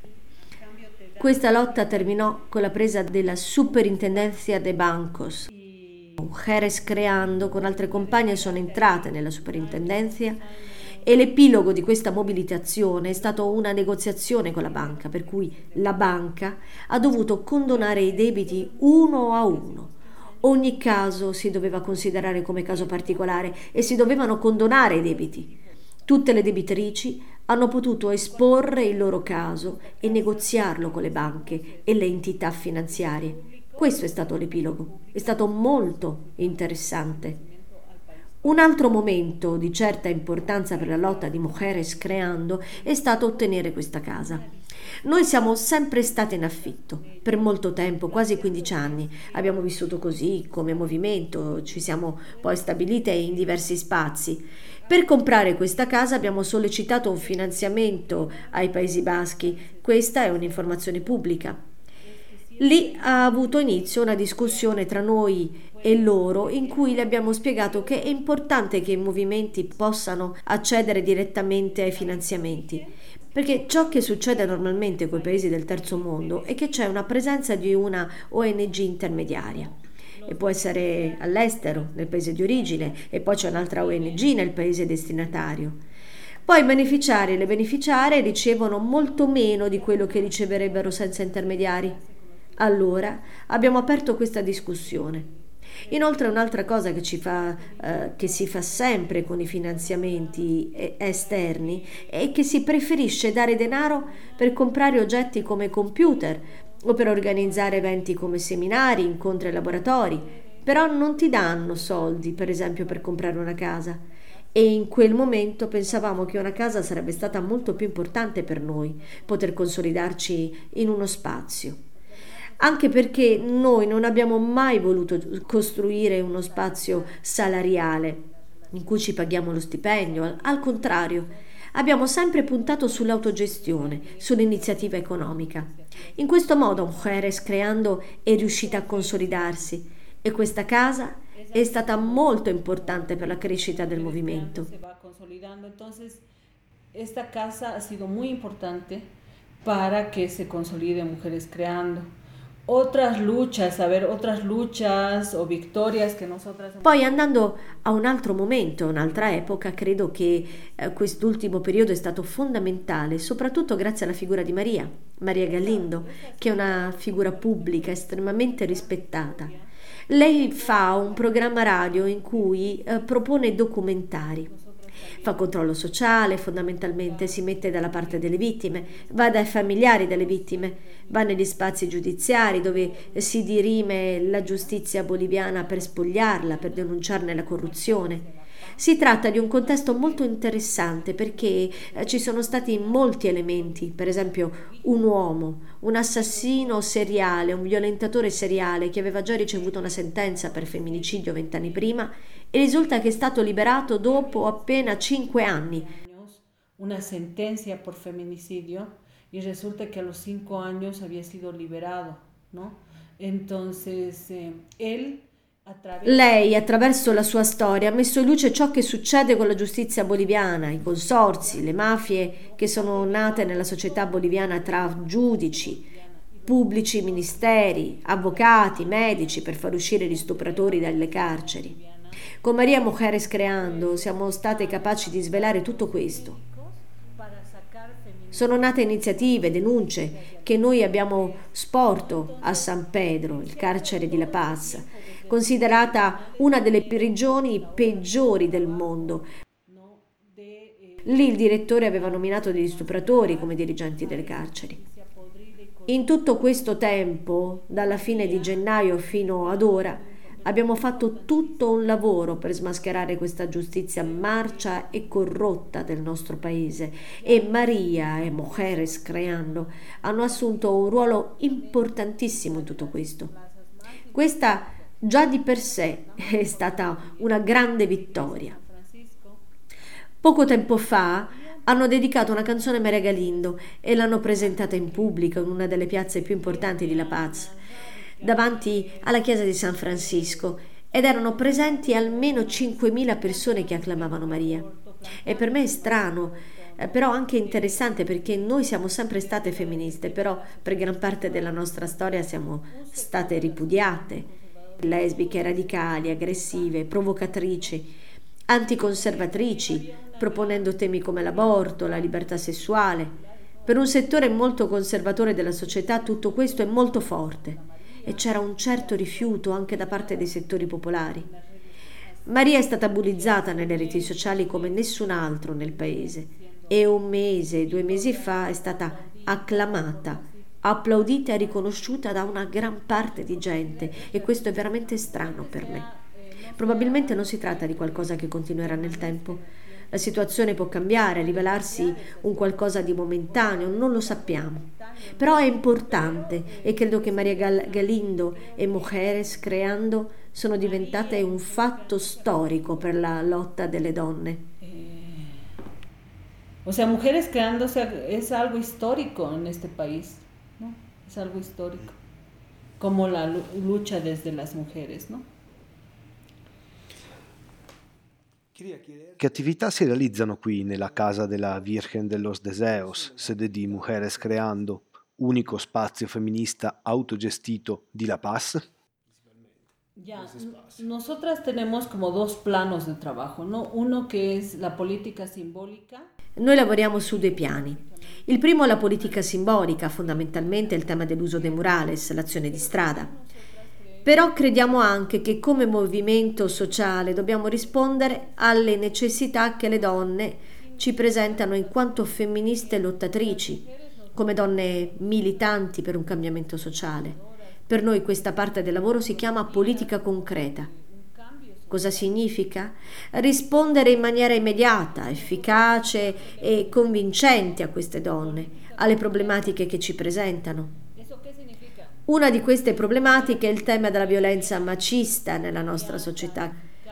Questa lotta terminò con la presa della Superintendencia de Bancos. Mujeres Creando con altre compagne sono entrate nella Superintendencia e l'epilogo di questa mobilitazione è stato una negoziazione con la banca, per cui la banca ha dovuto condonare i debiti uno a uno. Ogni caso si doveva considerare come caso particolare e si dovevano condonare i debiti. Tutte le debitrici hanno potuto esporre il loro caso e negoziarlo con le banche e le entità finanziarie. Questo è stato l'epilogo. È stato molto interessante. Un altro momento di certa importanza per la lotta di Mujeres Creando è stato ottenere questa casa. Noi siamo sempre state in affitto per molto tempo, quasi 15 anni. Abbiamo vissuto così come movimento, ci siamo poi stabilite in diversi spazi. Per comprare questa casa abbiamo sollecitato un finanziamento ai Paesi Baschi. Questa è un'informazione pubblica. Lì ha avuto inizio una discussione tra noi e loro in cui le abbiamo spiegato che è importante che i movimenti possano accedere direttamente ai finanziamenti, perché ciò che succede normalmente con i paesi del terzo mondo è che c'è una presenza di una ONG intermediaria e può essere all'estero, nel paese di origine, e poi c'è un'altra ONG nel paese destinatario. Poi i beneficiari e le beneficiarie ricevono molto meno di quello che riceverebbero senza intermediari. Allora abbiamo aperto questa discussione. Inoltre un'altra cosa che si fa sempre con i finanziamenti esterni è che si preferisce dare denaro per comprare oggetti come computer o per organizzare eventi come seminari, incontri e laboratori, però non ti danno soldi, per esempio, per comprare una casa. E in quel momento pensavamo che una casa sarebbe stata molto più importante per noi, poter consolidarci in uno spazio. Anche perché noi non abbiamo mai voluto costruire uno spazio salariale in cui ci paghiamo lo stipendio, al contrario, abbiamo sempre puntato sull'autogestione, sull'iniziativa economica. In questo modo Mujeres Creando è riuscita a consolidarsi e questa casa è stata molto importante per la crescita del movimento. Esta casa ha sido muy importante para que se consolide Mujeres Creando. Otras luchas o victorias que nosotras... Poi andando a un altro momento, un'altra epoca, credo che quest'ultimo periodo è stato fondamentale, soprattutto grazie alla figura di Maria Galindo, che è una figura pubblica estremamente rispettata. Lei fa un programma radio in cui propone documentari. Fa controllo sociale, fondamentalmente si mette dalla parte delle vittime, va dai familiari delle vittime, va negli spazi giudiziari dove si dirime la giustizia boliviana per spogliarla, per denunciarne la corruzione. Si tratta di un contesto molto interessante perché ci sono stati molti elementi, per esempio un uomo, un assassino seriale, un violentatore seriale che aveva già ricevuto una sentenza per femminicidio 20 anni prima e risulta che è stato liberato dopo appena 5 anni. Una sentencia por feminicidio y resulta que a los 5 años había sido liberado, ¿no? Entonces, Lei, attraverso la sua storia, ha messo in luce ciò che succede con la giustizia boliviana, i consorzi, le mafie che sono nate nella società boliviana tra giudici, pubblici ministeri, avvocati, medici per far uscire gli stupratori dalle carceri. Con Maria Mujeres Creando siamo state capaci di svelare tutto questo. Sono nate iniziative, denunce che noi abbiamo sporto a San Pedro, il carcere di La Paz, considerata una delle prigioni peggiori del mondo. Lì il direttore aveva nominato degli stupratori come dirigenti delle carceri. In tutto questo tempo, dalla fine di gennaio fino ad ora, abbiamo fatto tutto un lavoro per smascherare questa giustizia marcia e corrotta del nostro paese e Maria e Mujeres Creando hanno assunto un ruolo importantissimo in tutto questo. Questa già di per sé è stata una grande vittoria. Poco tempo fa hanno dedicato una canzone a Maria Galindo e l'hanno presentata in pubblico in una delle piazze più importanti di La Paz, davanti alla chiesa di San Francisco, ed erano presenti almeno 5.000 persone che acclamavano Maria. E per me è strano, però anche interessante, perché noi siamo sempre state femministe, però per gran parte della nostra storia siamo state ripudiate, lesbiche, radicali, aggressive, provocatrici, anticonservatrici, proponendo temi come l'aborto, la libertà sessuale. Per un settore molto conservatore della società tutto questo è molto forte e c'era un certo rifiuto anche da parte dei settori popolari. Maria è stata bullizzata nelle reti sociali come nessun altro nel paese e 1 mese, 2 mesi fa è stata acclamata, applaudita e riconosciuta da una gran parte di gente, e questo è veramente strano per me. Probabilmente non si tratta di qualcosa che continuerà nel tempo. La situazione può cambiare, rivelarsi un qualcosa di momentaneo, non lo sappiamo. Però è importante, e credo che Maria Galindo e Mujeres Creando sono diventate un fatto storico per la lotta delle donne. O sea, Mujeres Creando es algo histórico en este país, ¿no? Es algo histórico, como la lucha desde las mujeres, ¿no? Che attività si realizzano qui nella casa della Virgen de los Deseos, sede di Mujeres Creando, unico spazio femminista autogestito di La Paz? Ya, nosotras tenemos como 2 planos de trabajo, ¿no? Uno que es la política simbólica. Noi lavoriamo su 2 piani. Il primo è la politica simbolica, fondamentalmente il tema dell'uso dei murales, l'azione di strada. Però crediamo anche che come movimento sociale dobbiamo rispondere alle necessità che le donne ci presentano in quanto femministe lottatrici, come donne militanti per un cambiamento sociale. Per noi questa parte del lavoro si chiama politica concreta. Cosa significa? Rispondere in maniera immediata, efficace e convincente a queste donne, alle problematiche che ci presentano. Una di queste problematiche è il tema della violenza macista nella nostra società.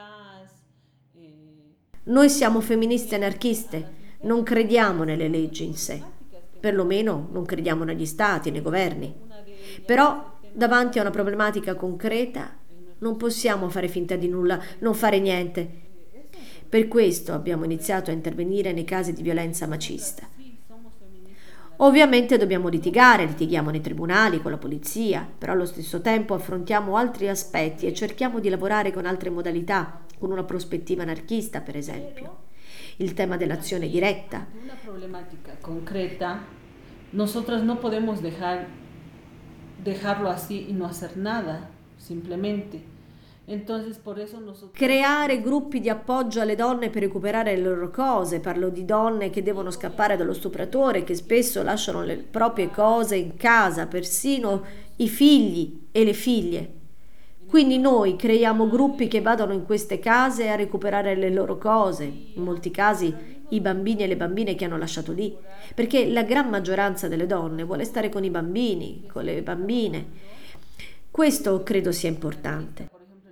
Noi siamo femministe anarchiste, non crediamo nelle leggi in sé, perlomeno non crediamo negli stati, nei governi. Però davanti a una problematica concreta non possiamo fare finta di nulla, non fare niente. Per questo abbiamo iniziato a intervenire nei casi di violenza macista. Ovviamente dobbiamo litighiamo nei tribunali, con la polizia, però allo stesso tempo affrontiamo altri aspetti e cerchiamo di lavorare con altre modalità, con una prospettiva anarchista, per esempio. Il tema dell'azione diretta. Una problematica concreta, nosotras no podemos dejarlo así y no hacer nada, simplemente. Entonces, por eso nosotros... Creare gruppi di appoggio alle donne per recuperare le loro cose. Parlo di donne che devono scappare dallo stupratore, che spesso lasciano le proprie cose in casa, persino i figli e le figlie. Quindi noi creiamo gruppi che vadano in queste case a recuperare le loro cose, in molti casi i bambini e le bambine che hanno lasciato lì, perché la gran maggioranza delle donne vuole stare con i bambini, con le bambine. Questo credo sia importante.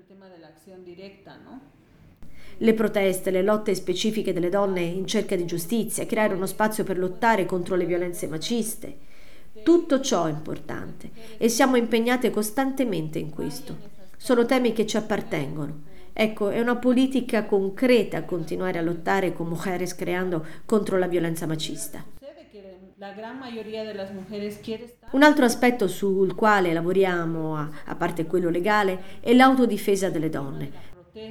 Le proteste, le lotte specifiche delle donne in cerca di giustizia, creare uno spazio per lottare contro le violenze maciste. Tutto ciò è importante e siamo impegnate costantemente in questo. Sono temi che ci appartengono. Ecco, è una politica concreta continuare a lottare con Mujeres Creando contro la violenza macista. Un altro aspetto sul quale lavoriamo, a parte quello legale, è l'autodifesa delle donne.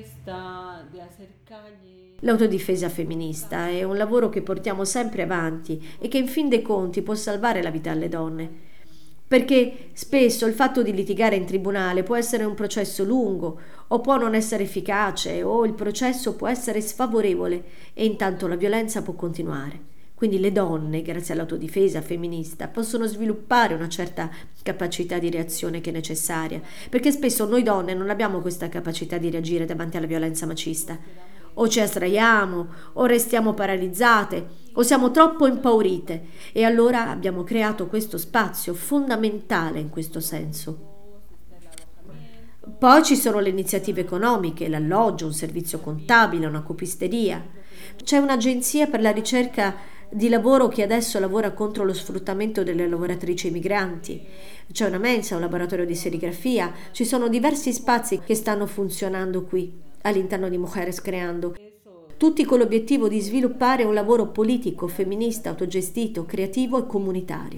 L'autodifesa femminista è un lavoro che portiamo sempre avanti e che in fin dei conti può salvare la vita alle donne, perché spesso il fatto di litigare in tribunale può essere un processo lungo o può non essere efficace o il processo può essere sfavorevole e intanto la violenza può continuare. Quindi le donne, grazie all'autodifesa femminista, possono sviluppare una certa capacità di reazione che è necessaria, perché spesso noi donne non abbiamo questa capacità di reagire davanti alla violenza macista. O ci astraiamo, o restiamo paralizzate, o siamo troppo impaurite, e allora abbiamo creato questo spazio fondamentale in questo senso. Poi ci sono le iniziative economiche, l'alloggio, un servizio contabile, una copisteria. C'è un'agenzia per la ricerca di lavoro che adesso lavora contro lo sfruttamento delle lavoratrici migranti. C'è una mensa, un laboratorio di serigrafia, ci sono diversi spazi che stanno funzionando qui, all'interno di Mujeres Creando, tutti con l'obiettivo di sviluppare un lavoro politico, femminista, autogestito, creativo e comunitario.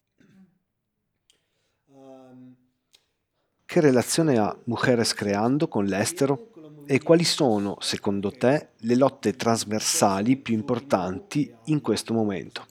Che relazione ha Mujeres Creando con l'estero? E quali sono, secondo te, le lotte trasversali più importanti in questo momento?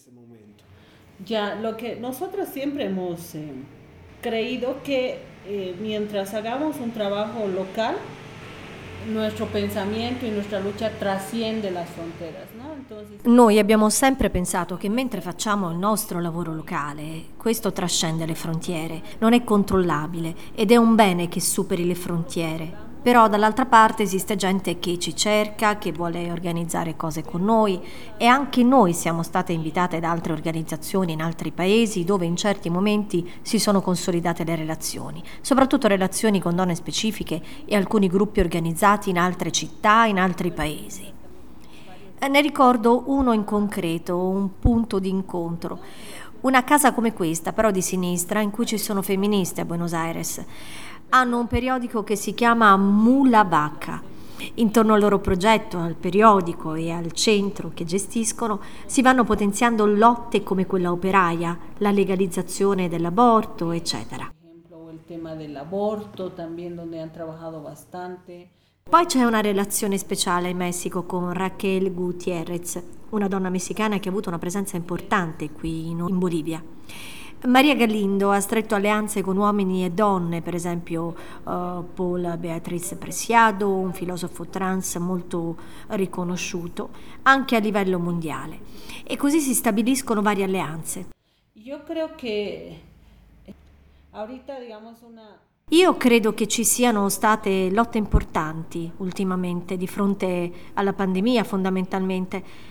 Ya, lo que nosotros siempre hemos creído que mientras hagamos un trabajo local, nuestro pensamiento y nuestra lucha trasciende las fronteras, ¿no? Entonces... Noi abbiamo sempre pensato che mentre facciamo il nostro lavoro locale, questo trascende le frontiere, non è controllabile ed è un bene che superi le frontiere. Però dall'altra parte esiste gente che ci cerca, che vuole organizzare cose con noi e anche noi siamo state invitate da altre organizzazioni in altri paesi dove in certi momenti si sono consolidate le relazioni, soprattutto relazioni con donne specifiche e alcuni gruppi organizzati in altre città, in altri paesi. Ne ricordo uno in concreto, un punto di incontro. Una casa come questa, però di sinistra, in cui ci sono femministe a Buenos Aires. Hanno un periodico che si chiama Mula Vaca. Intorno al loro progetto, al periodico e al centro che gestiscono, si vanno potenziando lotte come quella operaia, la legalizzazione dell'aborto, eccetera. El tema del aborto, también donde han trabajado bastante. Poi c'è una relazione speciale in Messico con Raquel Gutiérrez, una donna messicana che ha avuto una presenza importante qui in Bolivia. Maria Galindo ha stretto alleanze con uomini e donne, per esempio Paul Beatriz Preciado, un filosofo trans molto riconosciuto, anche a livello mondiale. E così si stabiliscono varie alleanze. Io credo che ahorita, digamos, Io credo che ci siano state lotte importanti ultimamente di fronte alla pandemia, fondamentalmente.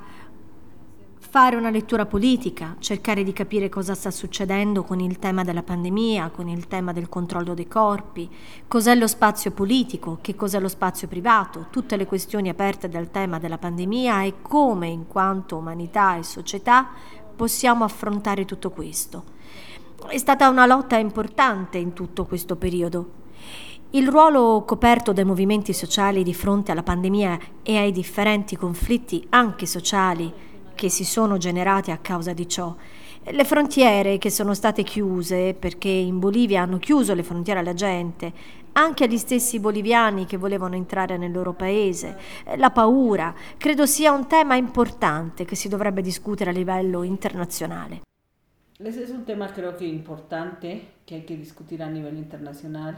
Fare una lettura politica, cercare di capire cosa sta succedendo con il tema della pandemia, con il tema del controllo dei corpi, cos'è lo spazio politico, che cos'è lo spazio privato, tutte le questioni aperte dal tema della pandemia e come, in quanto umanità e società, possiamo affrontare tutto questo. È stata una lotta importante in tutto questo periodo. Il ruolo coperto dai movimenti sociali di fronte alla pandemia e ai differenti conflitti anche sociali che si sono generati a causa di ciò. Le frontiere che sono state chiuse, perché in Bolivia hanno chiuso le frontiere alla gente, anche agli stessi boliviani che volevano entrare nel loro paese, la paura, credo sia un tema importante che si dovrebbe discutere a livello internazionale. Ese es un tema creo que importante que hay que discutir a nivel internacional.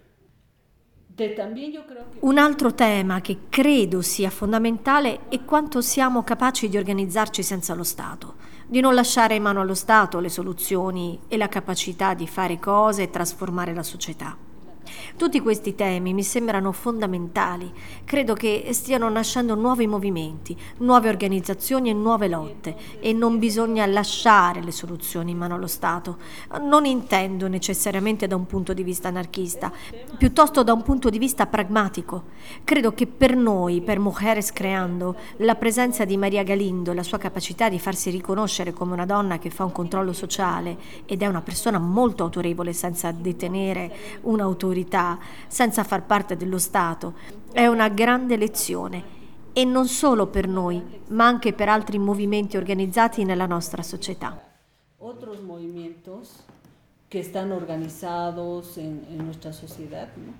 Un altro tema che credo sia fondamentale è quanto siamo capaci di organizzarci senza lo Stato, di non lasciare in mano allo Stato le soluzioni e la capacità di fare cose e trasformare la società. Tutti questi temi mi sembrano fondamentali. Credo che stiano nascendo nuovi movimenti, nuove organizzazioni e nuove lotte e non bisogna lasciare le soluzioni in mano allo Stato. Non intendo necessariamente da un punto di vista anarchista, piuttosto da un punto di vista pragmatico. Credo che per noi, per Mujeres Creando, la presenza di Maria Galindo e la sua capacità di farsi riconoscere come una donna che fa un controllo sociale ed è una persona molto autorevole senza detenere un'autorità, senza far parte dello Stato, è una grande lezione e non solo per noi, ma anche per altri movimenti organizzati nella nostra società. Otros movimientos que están organizados en nuestra sociedad, ¿no?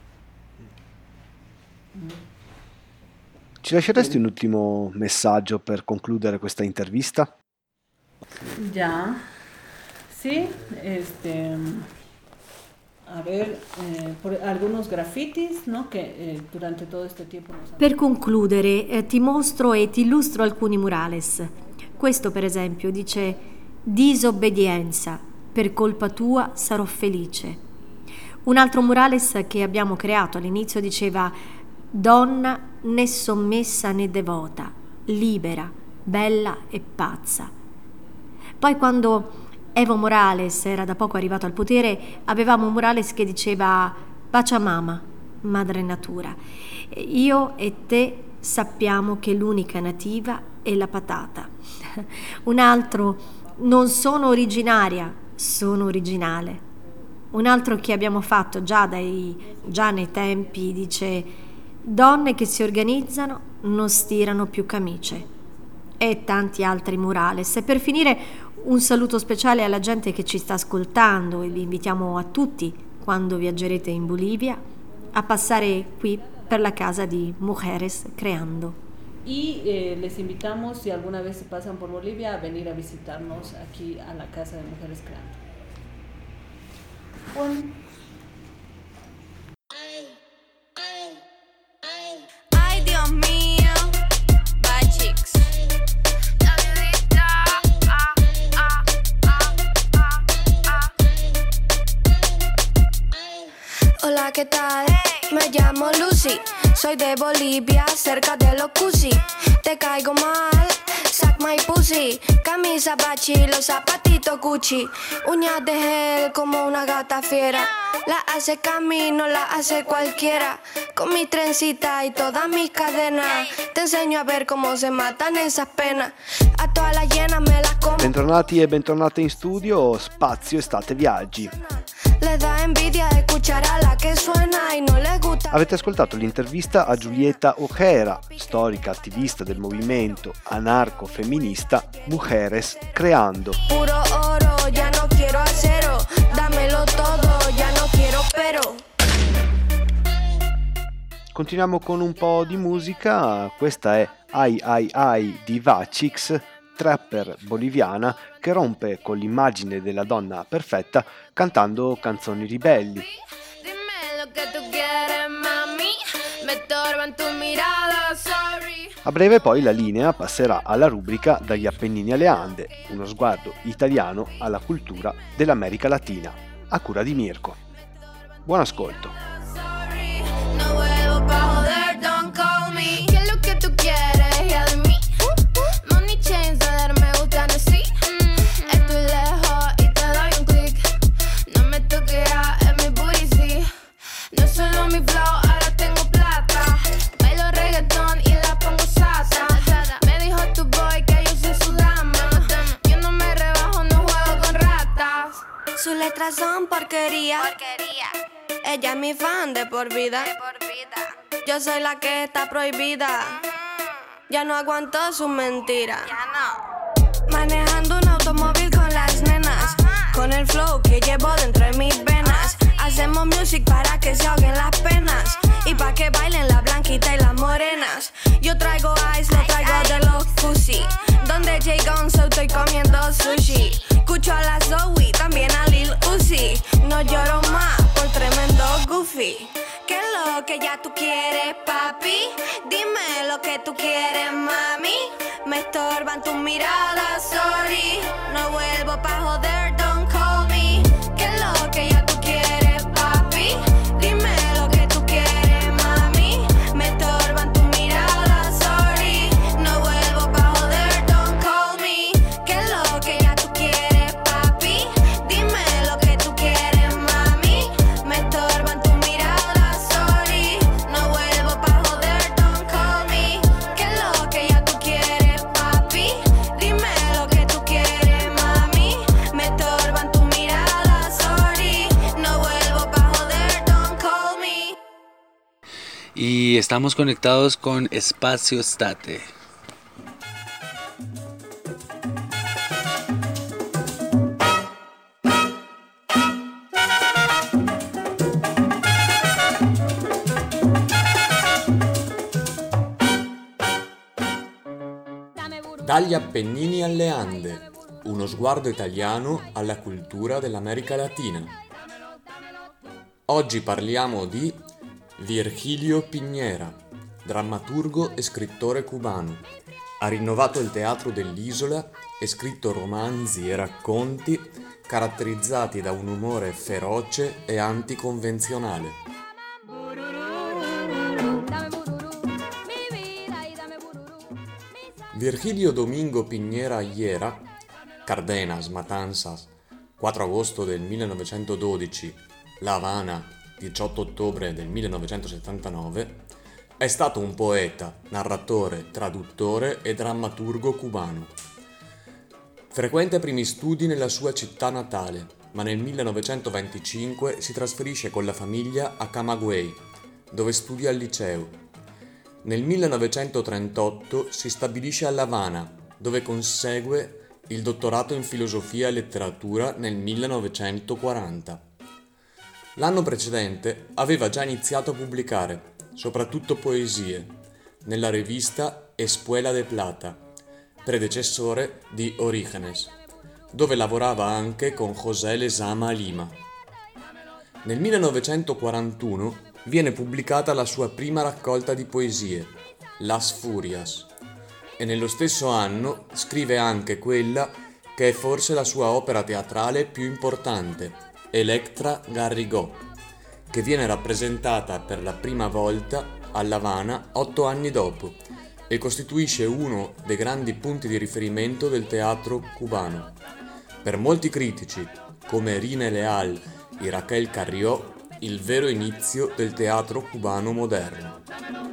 Ci lasceresti un ultimo messaggio per concludere questa intervista? Ya, sí, a ver, por algunos grafitis, ¿no? Que durante todo este tiempo nos han... Per concludere, ti mostro e ti illustro alcuni murales. Questo, per esempio, dice: disobbedienza, per colpa tua sarò felice. Un altro murales che abbiamo creato all'inizio diceva: donna né sommessa né devota, libera, bella e pazza. Poi quando Evo Morales era da poco arrivato al potere, avevamo un murales che diceva: Pachamama, madre natura. Io e te sappiamo che l'unica nativa e la patata. Un altro: non sono originaria, sono originale. Un altro che abbiamo fatto già nei tempi dice: donne che si organizzano non stirano più camicie. E tanti altri murales. E per finire un saluto speciale alla gente che ci sta ascoltando, e vi invitiamo a tutti, quando viaggerete in Bolivia, a passare qui per la casa di Mujeres Creando. Y les invitamos, si alguna vez se pasan por Bolivia, a venir a visitarnos aquí a la Casa de Mujeres Creando. Ay, Dios mío, bye chicks. Hola, ¿qué tal? Me llamo Lucy, soy de Bolivia, cerca de los Cusi. Te caigo mal, sac my pussy. Camisa bachi, los zapatitos Gucci. Uñas de gel como una gata fiera. La hace camino, la hace cualquiera. Con mi trencita y todas mis cadenas. Te enseño a ver cómo se matan esas penas. A todas las llenas me las como. Bentornati e bentornate in studio, Spazio Estate Viaggi. Le da envidia escuchar a la que suena y no le gusta. Avete ascoltato l'intervista a Julieta Ojeda, storica attivista del movimento anarco-femminista Mujeres Creando. Puro oro, ya no quiero acero. Dámelo todo, ya no quiero pero. Continuiamo con un po' di musica, questa è Ai Ai Ai di Vachix, trapper boliviana che rompe con l'immagine della donna perfetta cantando canzoni ribelli. Dime lo que tú quieres, mami. Me estorban tu mirada, sorry. A breve poi la linea passerà alla rubrica Dagli Appennini alle Ande, uno sguardo italiano alla cultura dell'America Latina, a cura di Mirko. Buon ascolto. No vuelvo pa' joder, don't call me. ¿Qué es lo que tú quieres? Hear me. Money chains, dólar me gustan así. Estoy lejos y te doy un click. No me toques en mi booty, sí. No solo mi flow, ahora tengo plata. Bailo reggaetón y la pongo sasa. Me dijo tu boy que yo soy su dama. Yo no me rebajo, no juego con ratas. Sus letras son porquería. Ella es mi fan de por vida. Yo soy la que está prohibida. Ya no aguanto sus mentiras. Manejando un automóvil con las nenas. Con el flow que llevo dentro de mis venas. Hacemos music para que se ahoguen las penas. Y pa' que bailen la blanquita y las morenas. Yo traigo ice, lo traigo de los pussy. Donde Jay Gonzo estoy comiendo sushi. Escucho a la Zoe, también a Lil Uzi. No lloro más por tremendo goofy. ¿Qué es lo que ya tú quieres, papi? Dime lo que tú quieres, mami. Me estorban tus miradas, sorry. No vuelvo pa' joder, don't call me. ¿Qué es lo que ya tú quieres, papi? Dime lo que tú quieres, mami. Me estorban tus miradas, sorry. No vuelvo pa' joder, don't call me. ¿Qué es lo que ya tú quieres, papi? Dime lo que tú quieres, mami. Me estorban tus miradas, sorry. No vuelvo pa' joder, don't call me. ¿Qué es lo que ya tú quieres, papi? Dime lo que tú quieres, mami. Me estorban tus miradas, sorry. No vuelvo pa' joder, don't call me. Y estamos conectados con Spazio Estate. Dagli Appennini alle Ande, uno sguardo italiano alla cultura dell'America Latina. Oggi parliamo di Virgilio Piñera, drammaturgo e scrittore cubano. Ha rinnovato il teatro dell'isola e scritto romanzi e racconti caratterizzati da un umore feroce e anticonvenzionale. Virgilio Domingo Piñera Ayera, Cardenas, Matanzas, 4 agosto del 1912, La Habana, 18 ottobre del 1979, È stato un poeta, narratore, traduttore e drammaturgo cubano. Frequenta i primi studi nella sua città natale, ma nel 1925 si trasferisce con la famiglia a Camagüey, dove studia al liceo. Nel 1938 si stabilisce a La Habana, dove consegue il dottorato in filosofia e letteratura nel 1940. L'anno precedente aveva già iniziato a pubblicare, soprattutto poesie, nella rivista Espuela de Plata, predecessore di Orígenes, dove lavorava anche con José Lezama Lima. Nel 1941 viene pubblicata la sua prima raccolta di poesie, Las Furias, e nello stesso anno scrive anche quella che è forse la sua opera teatrale più importante, Electra Garrigó, che viene rappresentata per la prima volta a La Habana 8 anni dopo e costituisce uno dei grandi punti di riferimento del teatro cubano. Per molti critici, come Rine Leal e Raquel Carrió, il vero inizio del teatro cubano moderno.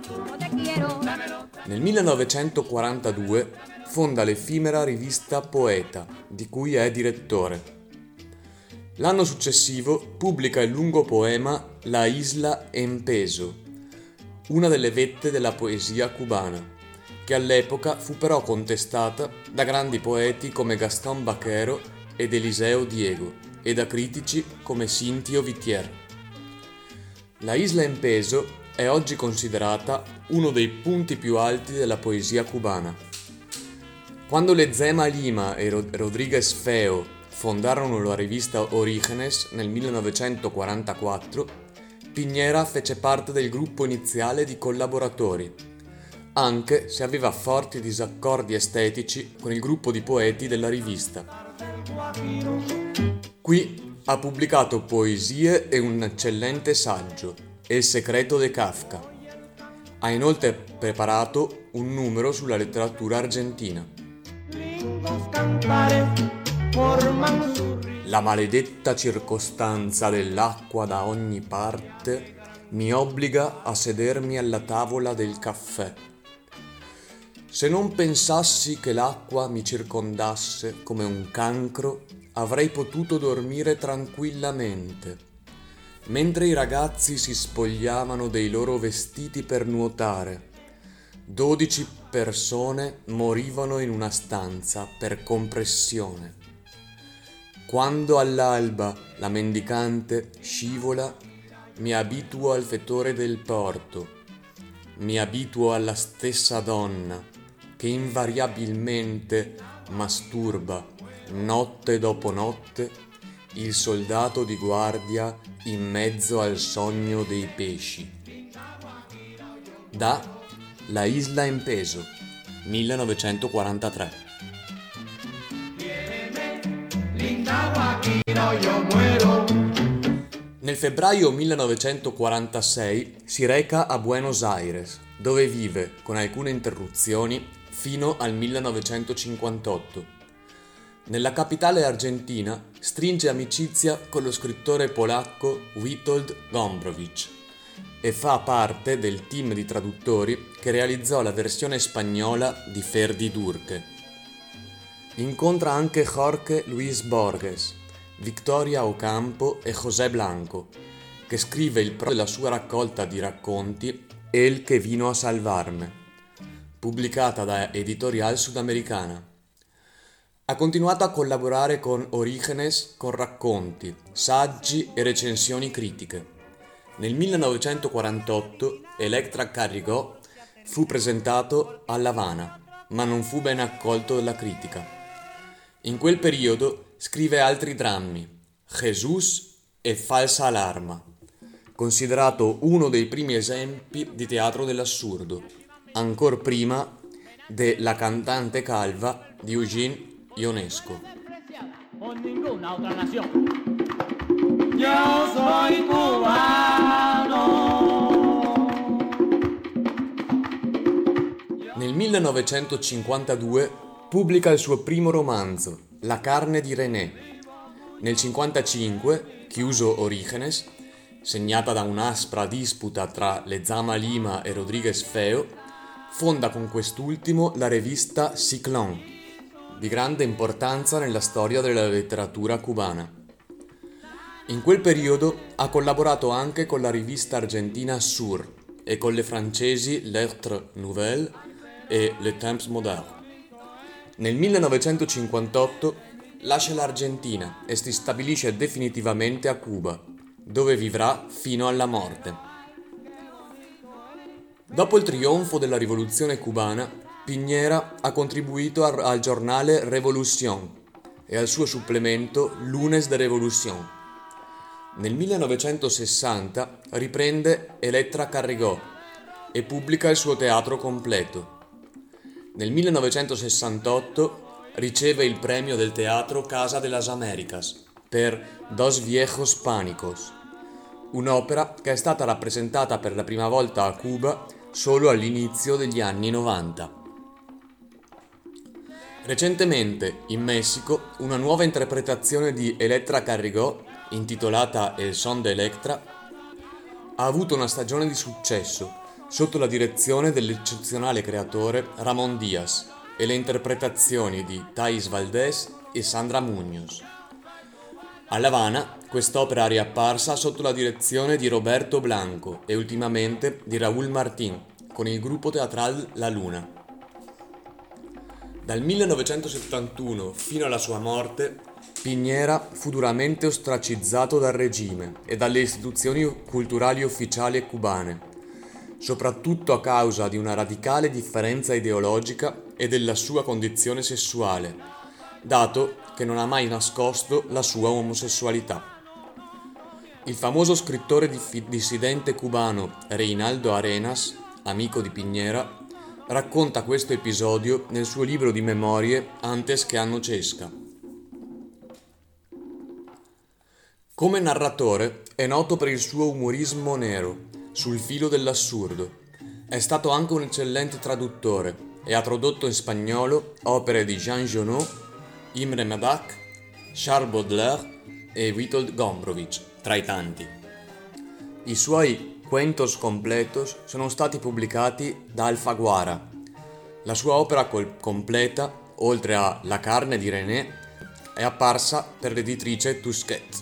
Nel 1942 fonda l'effimera rivista Poeta, di cui è direttore. L'anno successivo pubblica il lungo poema La Isla en Peso, una delle vette della poesia cubana, che all'epoca fu però contestata da grandi poeti come Gastón Baquero ed Eliseo Diego e da critici come Cintio Vitier. La Isla en Peso è oggi considerata uno dei punti più alti della poesia cubana. Quando Lezama Lima e Rodríguez Feo fondarono la rivista Orígenes nel 1944, Piñera fece parte del gruppo iniziale di collaboratori, anche se aveva forti disaccordi estetici con il gruppo di poeti della rivista. Qui ha pubblicato poesie e un eccellente saggio, El secreto de Kafka. Ha inoltre preparato un numero sulla letteratura argentina. La maledetta circostanza dell'acqua da ogni parte mi obbliga a sedermi alla tavola del caffè. Se non pensassi che l'acqua mi circondasse come un cancro, avrei potuto dormire tranquillamente. Mentre i ragazzi si spogliavano dei loro vestiti per nuotare, 12 persone morivano in una stanza per compressione. Quando all'alba la mendicante scivola, mi abituo al fetore del porto, mi abituo alla stessa donna che invariabilmente masturba notte dopo notte il soldato di guardia in mezzo al sogno dei pesci. Da La Isla en Peso, 1943. Nel febbraio 1946 si reca a Buenos Aires, dove vive, con alcune interruzioni, fino al 1958. Nella capitale argentina stringe amicizia con lo scrittore polacco Witold Gombrowicz e fa parte del team di traduttori che realizzò la versione spagnola di Ferdi Durque. Incontra anche Jorge Luis Borges, Victoria Ocampo e José Blanco, che scrive il prologo della sua raccolta di racconti El que vino a salvarme, pubblicata da Editorial Sudamericana. Ha continuato a collaborare con Orígenes con racconti, saggi e recensioni critiche. Nel 1948 Electra Garrigó fu presentato a La Habana, ma non fu ben accolto dalla critica. In quel periodo scrive altri drammi, Jesús e Falsa Alarma, considerato uno dei primi esempi di teatro dell'assurdo, ancor prima de La cantante calva di Eugene Ionesco. Yo soy cubano. Nel 1952 pubblica il suo primo romanzo, La carne di René. Nel 1955, chiuso Orígenes, segnata da un'aspra disputa tra Lezama Lima e Rodriguez Feo, fonda con quest'ultimo la rivista Ciclón, di grande importanza nella storia della letteratura cubana. In quel periodo ha collaborato anche con la rivista argentina Sur e con le francesi Lettres Nouvelles e Le Temps Moderne. Nel 1958 lascia l'Argentina e si stabilisce definitivamente a Cuba, dove vivrà fino alla morte. Dopo il trionfo della rivoluzione cubana, Piñera ha contribuito al giornale Revolución e al suo supplemento Lunes de Revolución. Nel 1960 riprende Electra Carrigó e pubblica il suo teatro completo. Nel 1968 riceve il premio del teatro Casa de las Américas per Dos Viejos Pánicos, un'opera che è stata rappresentata per la prima volta a Cuba solo all'inizio degli anni 90. Recentemente, in Messico, una nuova interpretazione di Electra Carrigó, intitolata El Son de Electra, ha avuto una stagione di successo sotto la direzione dell'eccezionale creatore Ramón Díaz e le interpretazioni di Thais Valdés e Sandra Muñoz. A La Habana, quest'opera è riapparsa sotto la direzione di Roberto Blanco e ultimamente di Raúl Martín con il gruppo teatral La Luna. Dal 1971 fino alla sua morte, Piñera fu duramente ostracizzato dal regime e dalle istituzioni culturali ufficiali cubane, soprattutto a causa di una radicale differenza ideologica e della sua condizione sessuale, dato che non ha mai nascosto la sua omosessualità. Il famoso scrittore dissidente cubano Reinaldo Arenas, amico di Piñera, racconta questo episodio nel suo libro di memorie Antes que anochezca. Come narratore è noto per il suo umorismo nero, sul filo dell'assurdo. È stato anche un eccellente traduttore e ha tradotto in spagnolo opere di Jean Genot, Imre Madak, Charles Baudelaire e Witold Gombrowicz, tra i tanti. I suoi Cuentos completos sono stati pubblicati da Alfaguara. La sua opera completa, oltre a La carne di René, è apparsa per l'editrice Tusquets.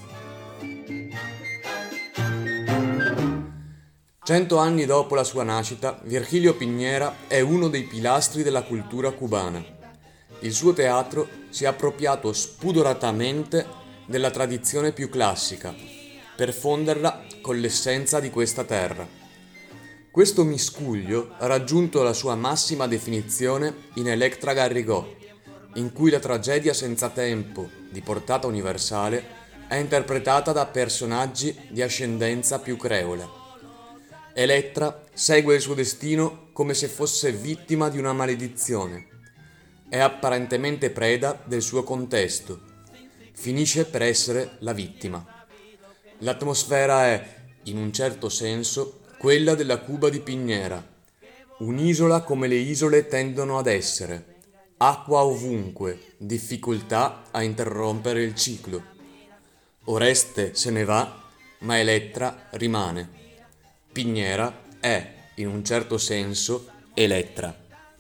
100 anni dopo la sua nascita, Virgilio Piñera è uno dei pilastri della cultura cubana. Il suo teatro si è appropriato spudoratamente della tradizione più classica, per fonderla con l'essenza di questa terra. Questo miscuglio ha raggiunto la sua massima definizione in Electra Garrigó, in cui la tragedia senza tempo, di portata universale, è interpretata da personaggi di ascendenza più creola. Elettra segue il suo destino come se fosse vittima di una maledizione. È apparentemente preda del suo contesto. Finisce per essere la vittima. L'atmosfera è, in un certo senso, quella della Cuba di Piñera. Un'isola come le isole tendono ad essere. Acqua ovunque, difficoltà a interrompere il ciclo. Oreste se ne va, ma Elettra rimane. Piñera è, in un certo senso, Elettra.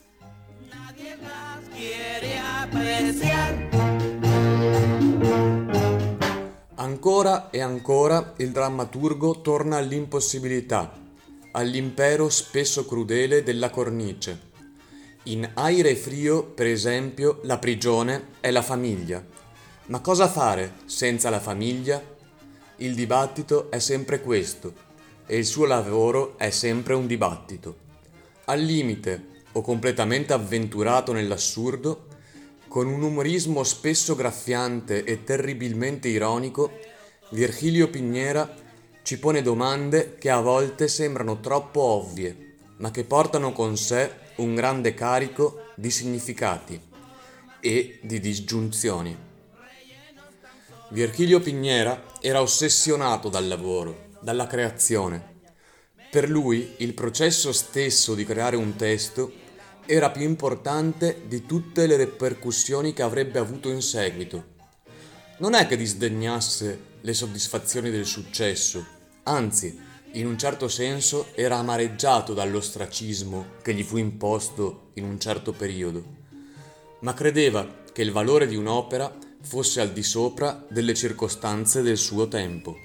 Ancora e ancora il drammaturgo torna all'impossibilità, all'impero spesso crudele della cornice. In Aire frio, per esempio, la prigione è la famiglia. Ma cosa fare senza la famiglia? Il dibattito è sempre questo, e il suo lavoro è sempre un dibattito. Al limite, o completamente avventurato nell'assurdo, con un umorismo spesso graffiante e terribilmente ironico, Virgilio Piñera ci pone domande che a volte sembrano troppo ovvie, ma che portano con sé un grande carico di significati e di disgiunzioni. Virgilio Piñera era ossessionato dal lavoro, dalla creazione. Per lui il processo stesso di creare un testo era più importante di tutte le ripercussioni che avrebbe avuto in seguito. Non è che disdegnasse le soddisfazioni del successo, Anzi, in un certo senso era amareggiato dall'ostracismo che gli fu imposto in un certo periodo, ma credeva che il valore di un'opera fosse al di sopra delle circostanze del suo tempo.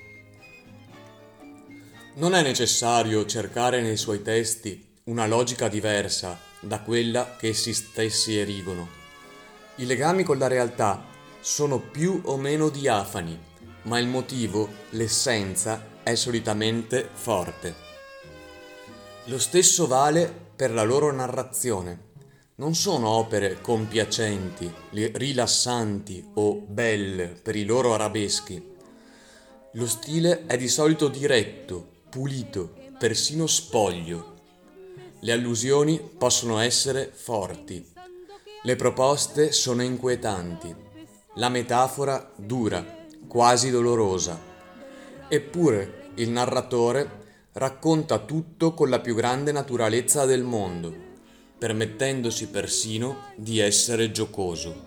Non è necessario cercare nei suoi testi una logica diversa da quella che essi stessi erigono. I legami con la realtà sono più o meno diafani, ma il motivo, l'essenza, è solitamente forte. Lo stesso vale per la loro narrazione. Non sono opere compiacenti, rilassanti o belle per i loro arabeschi. Lo stile è di solito diretto, pulito, persino spoglio. Le allusioni possono essere forti. Le proposte sono inquietanti. La metafora dura, quasi dolorosa. Eppure il narratore racconta tutto con la più grande naturalezza del mondo, permettendosi persino di essere giocoso.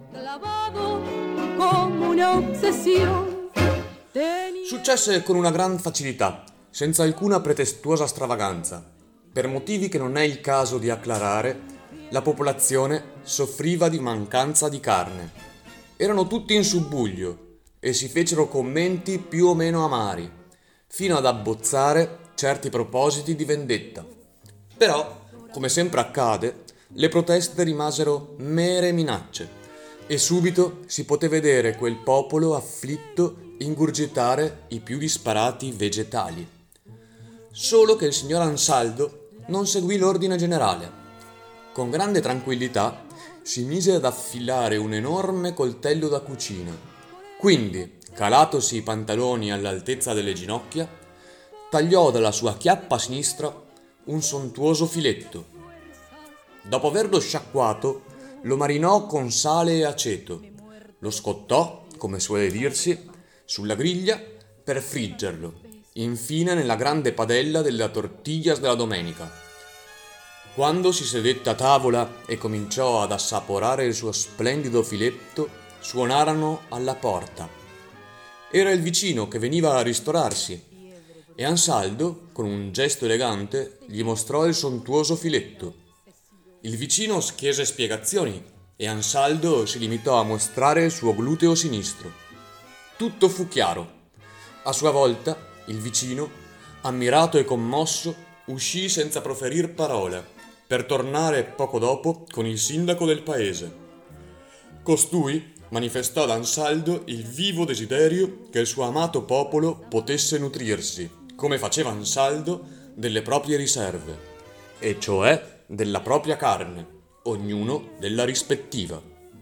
Successe con una gran facilità, senza alcuna pretestuosa stravaganza. Per motivi che non è il caso di acclarare, la popolazione soffriva di mancanza di carne. Erano tutti in subbuglio e si fecero commenti più o meno amari, fino ad abbozzare certi propositi di vendetta. Però, come sempre accade, le proteste rimasero mere minacce e subito si poté vedere quel popolo afflitto ingurgitare i più disparati vegetali. Solo che il signor Ansaldo non seguì l'ordine generale. Con grande tranquillità si mise ad affilare un enorme coltello da cucina. Quindi, calatosi i pantaloni all'altezza delle ginocchia, tagliò dalla sua chiappa sinistra un sontuoso filetto. Dopo averlo sciacquato, lo marinò con sale e aceto, lo scottò, come suole dirsi, sulla griglia per friggerlo, infine nella grande padella della tortillas della domenica. Quando si sedette a tavola e cominciò ad assaporare il suo splendido filetto, suonarono alla porta. Era il vicino che veniva a ristorarsi e Ansaldo, con un gesto elegante, gli mostrò il sontuoso filetto. Il vicino chiese spiegazioni e Ansaldo si limitò a mostrare il suo gluteo sinistro. Tutto fu chiaro. A sua volta, il vicino, ammirato e commosso, uscì senza proferir parola, per tornare poco dopo con il sindaco del paese. Costui manifestò ad Ansaldo il vivo desiderio che il suo amato popolo potesse nutrirsi, come faceva Ansaldo, delle proprie riserve, e cioè della propria carne, ognuno della rispettiva.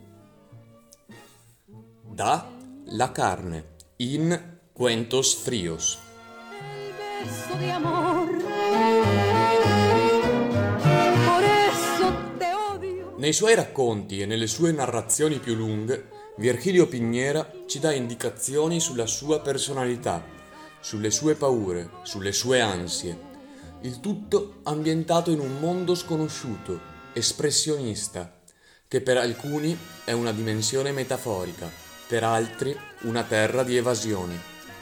Da la carne, in Cuentos Fríos. Nei suoi racconti e nelle sue narrazioni più lunghe, Virgilio Pignera ci dà indicazioni sulla sua personalità, sulle sue paure, sulle sue ansie. Il tutto ambientato in un mondo sconosciuto, espressionista, che per alcuni è una dimensione metaforica, per altri una terra di evasioni.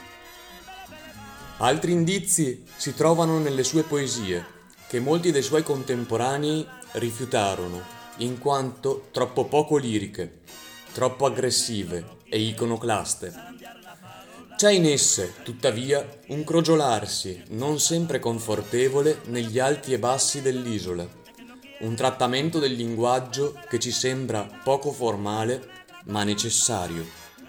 Altri indizi si trovano nelle sue poesie, che molti dei suoi contemporanei rifiutarono, in quanto troppo poco liriche, troppo aggressive e iconoclaste. C'è in esse, tuttavia, un crogiolarsi non sempre confortevole negli alti e bassi dell'isola, un trattamento del linguaggio che ci sembra poco formale ma necessario.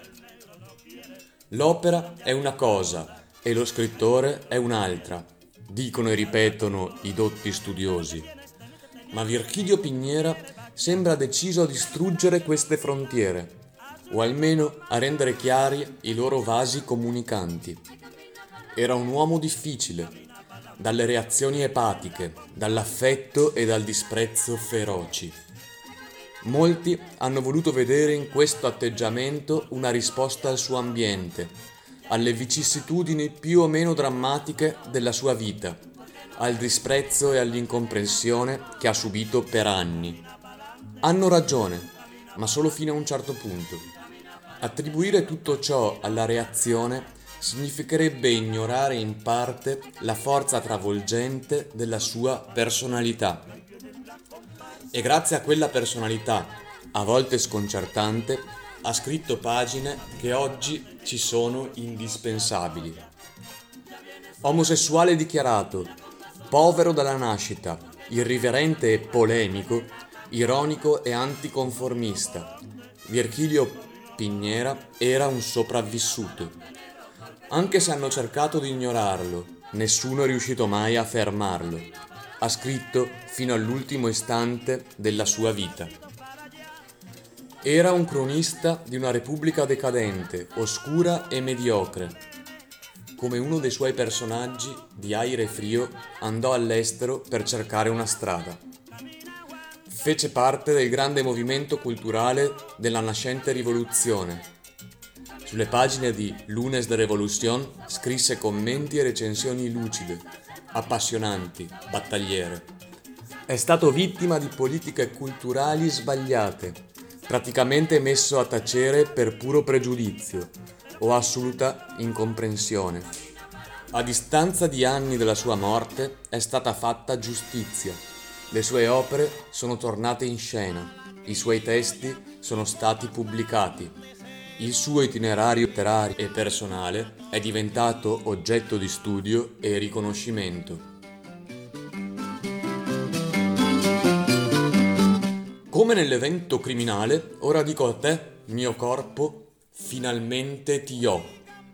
L'opera è una cosa e lo scrittore è un'altra, dicono e ripetono i dotti studiosi. Ma Virgilio Pignera sembra deciso a distruggere queste frontiere, o almeno a rendere chiari i loro vasi comunicanti. Era un uomo difficile, dalle reazioni epatiche, dall'affetto e dal disprezzo feroci. Molti hanno voluto vedere in questo atteggiamento una risposta al suo ambiente, alle vicissitudini più o meno drammatiche della sua vita, al disprezzo e all'incomprensione che ha subito per anni. Hanno ragione, ma solo fino a un certo punto. Attribuire tutto ciò alla reazione significherebbe ignorare in parte la forza travolgente della sua personalità. E grazie a quella personalità, a volte sconcertante, ha scritto pagine che oggi ci sono indispensabili. Omosessuale dichiarato, povero dalla nascita, irriverente e polemico, ironico e anticonformista, Virgilio Pignera era un sopravvissuto. Anche se hanno cercato di ignorarlo, nessuno è riuscito mai a fermarlo. Ha scritto fino all'ultimo istante della sua vita. Era un cronista di una repubblica decadente, oscura e mediocre. Come uno dei suoi personaggi, di aire frio, andò all'estero per cercare una strada. Fece parte del grande movimento culturale della nascente rivoluzione. Sulle pagine di Lunes de Revolution scrisse commenti e recensioni lucide, appassionanti, battagliere. È stato vittima di politiche culturali sbagliate, praticamente messo a tacere per puro pregiudizio o assoluta incomprensione. A distanza di anni dalla sua morte è stata fatta giustizia. Le sue opere sono tornate in scena, i suoi testi sono stati pubblicati. Il suo itinerario letterario e personale è diventato oggetto di studio e riconoscimento. Come nell'evento criminale, ora dico a te, mio corpo, finalmente ti ho.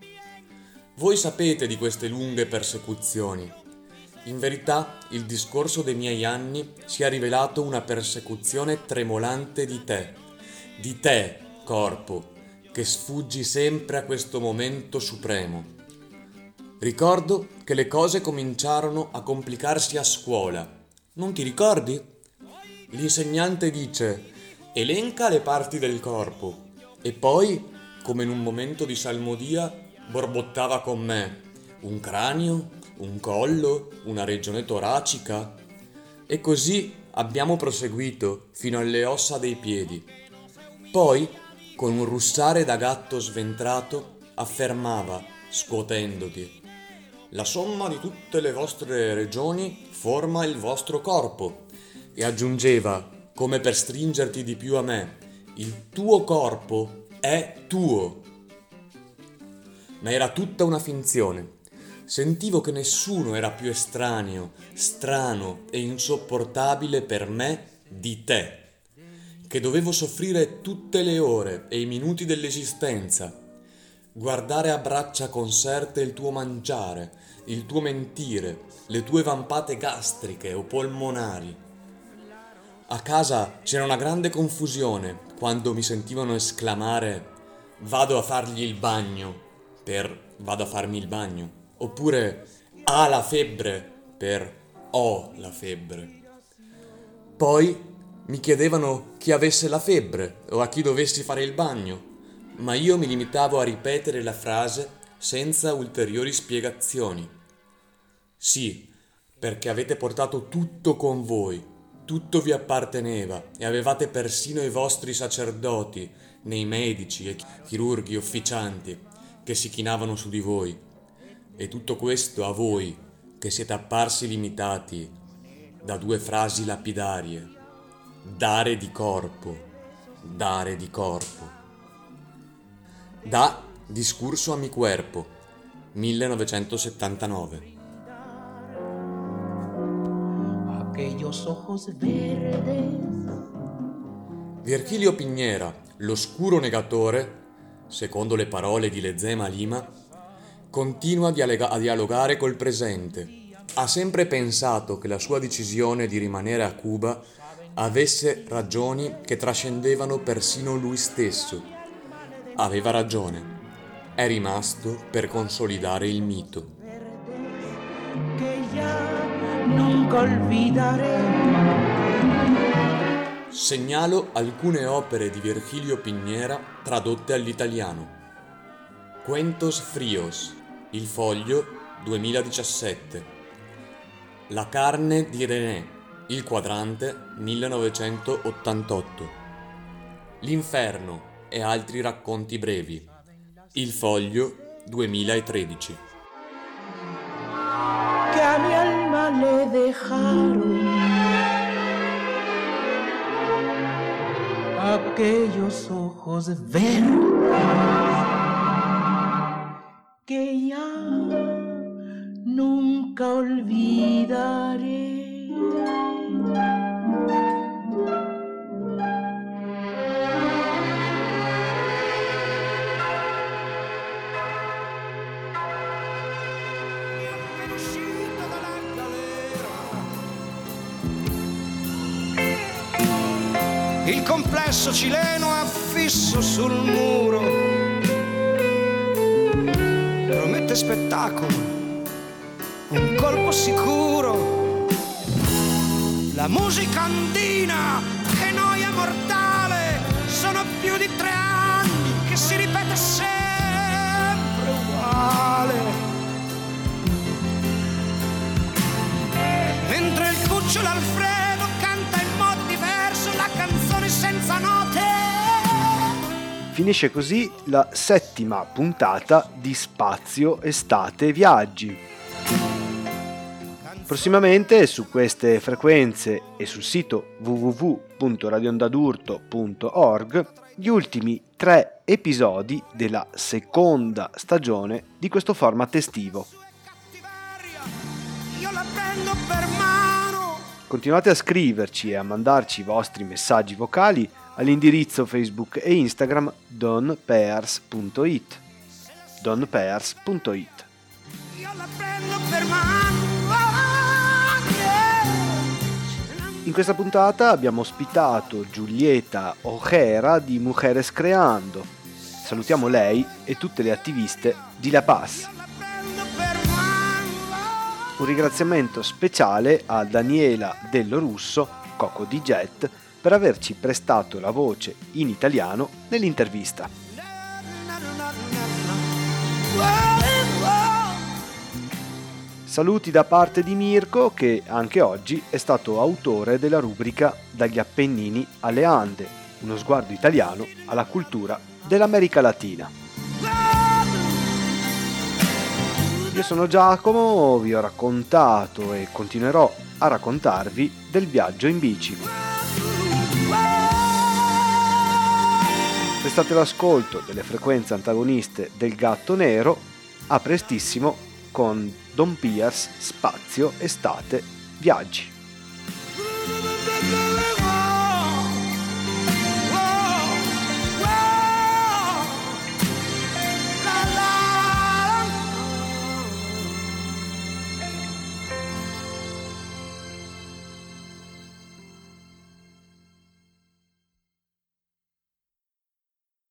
Voi sapete di queste lunghe persecuzioni. In verità, il discorso dei miei anni si è rivelato una persecuzione tremolante di te, corpo, che sfuggi sempre a questo momento supremo. Ricordo che le cose cominciarono a complicarsi a scuola. Non ti ricordi? L'insegnante dice: elenca le parti del corpo, e poi, come in un momento di salmodia, borbottava con me: un cranio, un collo, una regione toracica. E così abbiamo proseguito fino alle ossa dei piedi. Poi, con un russare da gatto sventrato, affermava, scuotendoti: la somma di tutte le vostre regioni forma il vostro corpo. E aggiungeva, come per stringerti di più a me: il tuo corpo è tuo. Ma era tutta una finzione. Sentivo che nessuno era più estraneo, strano e insopportabile per me di te, che dovevo soffrire tutte le ore e i minuti dell'esistenza, guardare a braccia conserte il tuo mangiare, il tuo mentire, le tue vampate gastriche o polmonari. A casa c'era una grande confusione quando mi sentivano esclamare: vado a fargli il bagno, per vado a farmi il bagno, oppure ha la febbre, per ho la febbre. Poi mi chiedevano chi avesse la febbre o a chi dovessi fare il bagno, ma io mi limitavo a ripetere la frase senza ulteriori spiegazioni. Sì, perché avete portato tutto con voi, tutto vi apparteneva e avevate persino i vostri sacerdoti, nei medici e chirurghi officianti che si chinavano su di voi. E tutto questo a voi, che siete apparsi limitati da due frasi lapidarie: dare di corpo, dare di corpo. Da Discurso a mi cuerpo, 1979. Aquellos ojos verdes. Virgilio Pignera, l'oscuro negatore, secondo le parole di Lezema Lima, continua a dialogare col presente. Ha sempre pensato che la sua decisione di rimanere a Cuba avesse ragioni che trascendevano persino lui stesso. Aveva ragione. È rimasto per consolidare il mito. Que ya nunca olvidaré. Segnalo alcune opere di Virgilio Pignera tradotte all'italiano. Cuentos Fríos, Il Foglio, 2017. La carne di René, Il Quadrante, 1988. L'inferno e altri racconti brevi, Il Foglio, 2013. Que a mi alma le dejaron aquellos ojos verdes que ya nunca olvidaré. Il complesso cileno affisso sul muro promette spettacolo, un colpo sicuro. La musica andina, che noia mortale, sono più di 3 anni che si ripete sempre uguale. Mentre il cucciolo Alfredo canta in modo diverso la canzone senza note. Finisce così la 7ª puntata di Spazio Estate Viaggi. Prossimamente su queste frequenze e sul sito www.radioondadurto.org gli ultimi 3 episodi della seconda stagione di questo format estivo. Io la prendo per mano. Continuate a scriverci e a mandarci i vostri messaggi vocali all'indirizzo Facebook e Instagram donpears.it. donpears.it. Io la prendo per mano. In questa puntata abbiamo ospitato Giulietta Ojera di Mujeres Creando. Salutiamo lei e tutte le attiviste di La Paz. Un ringraziamento speciale a Daniela Dello Russo, Coco di Jet, per averci prestato la voce in italiano nell'intervista. Saluti da parte di Mirko, che anche oggi è stato autore della rubrica Dagli Appennini alle Ande, uno sguardo italiano alla cultura dell'America Latina. Io sono Giacomo, vi ho raccontato e continuerò a raccontarvi del viaggio in bici. Restate all'ascolto delle frequenze antagoniste del Gatto Nero. A prestissimo con Don Piers Spazio Estate Viaggi.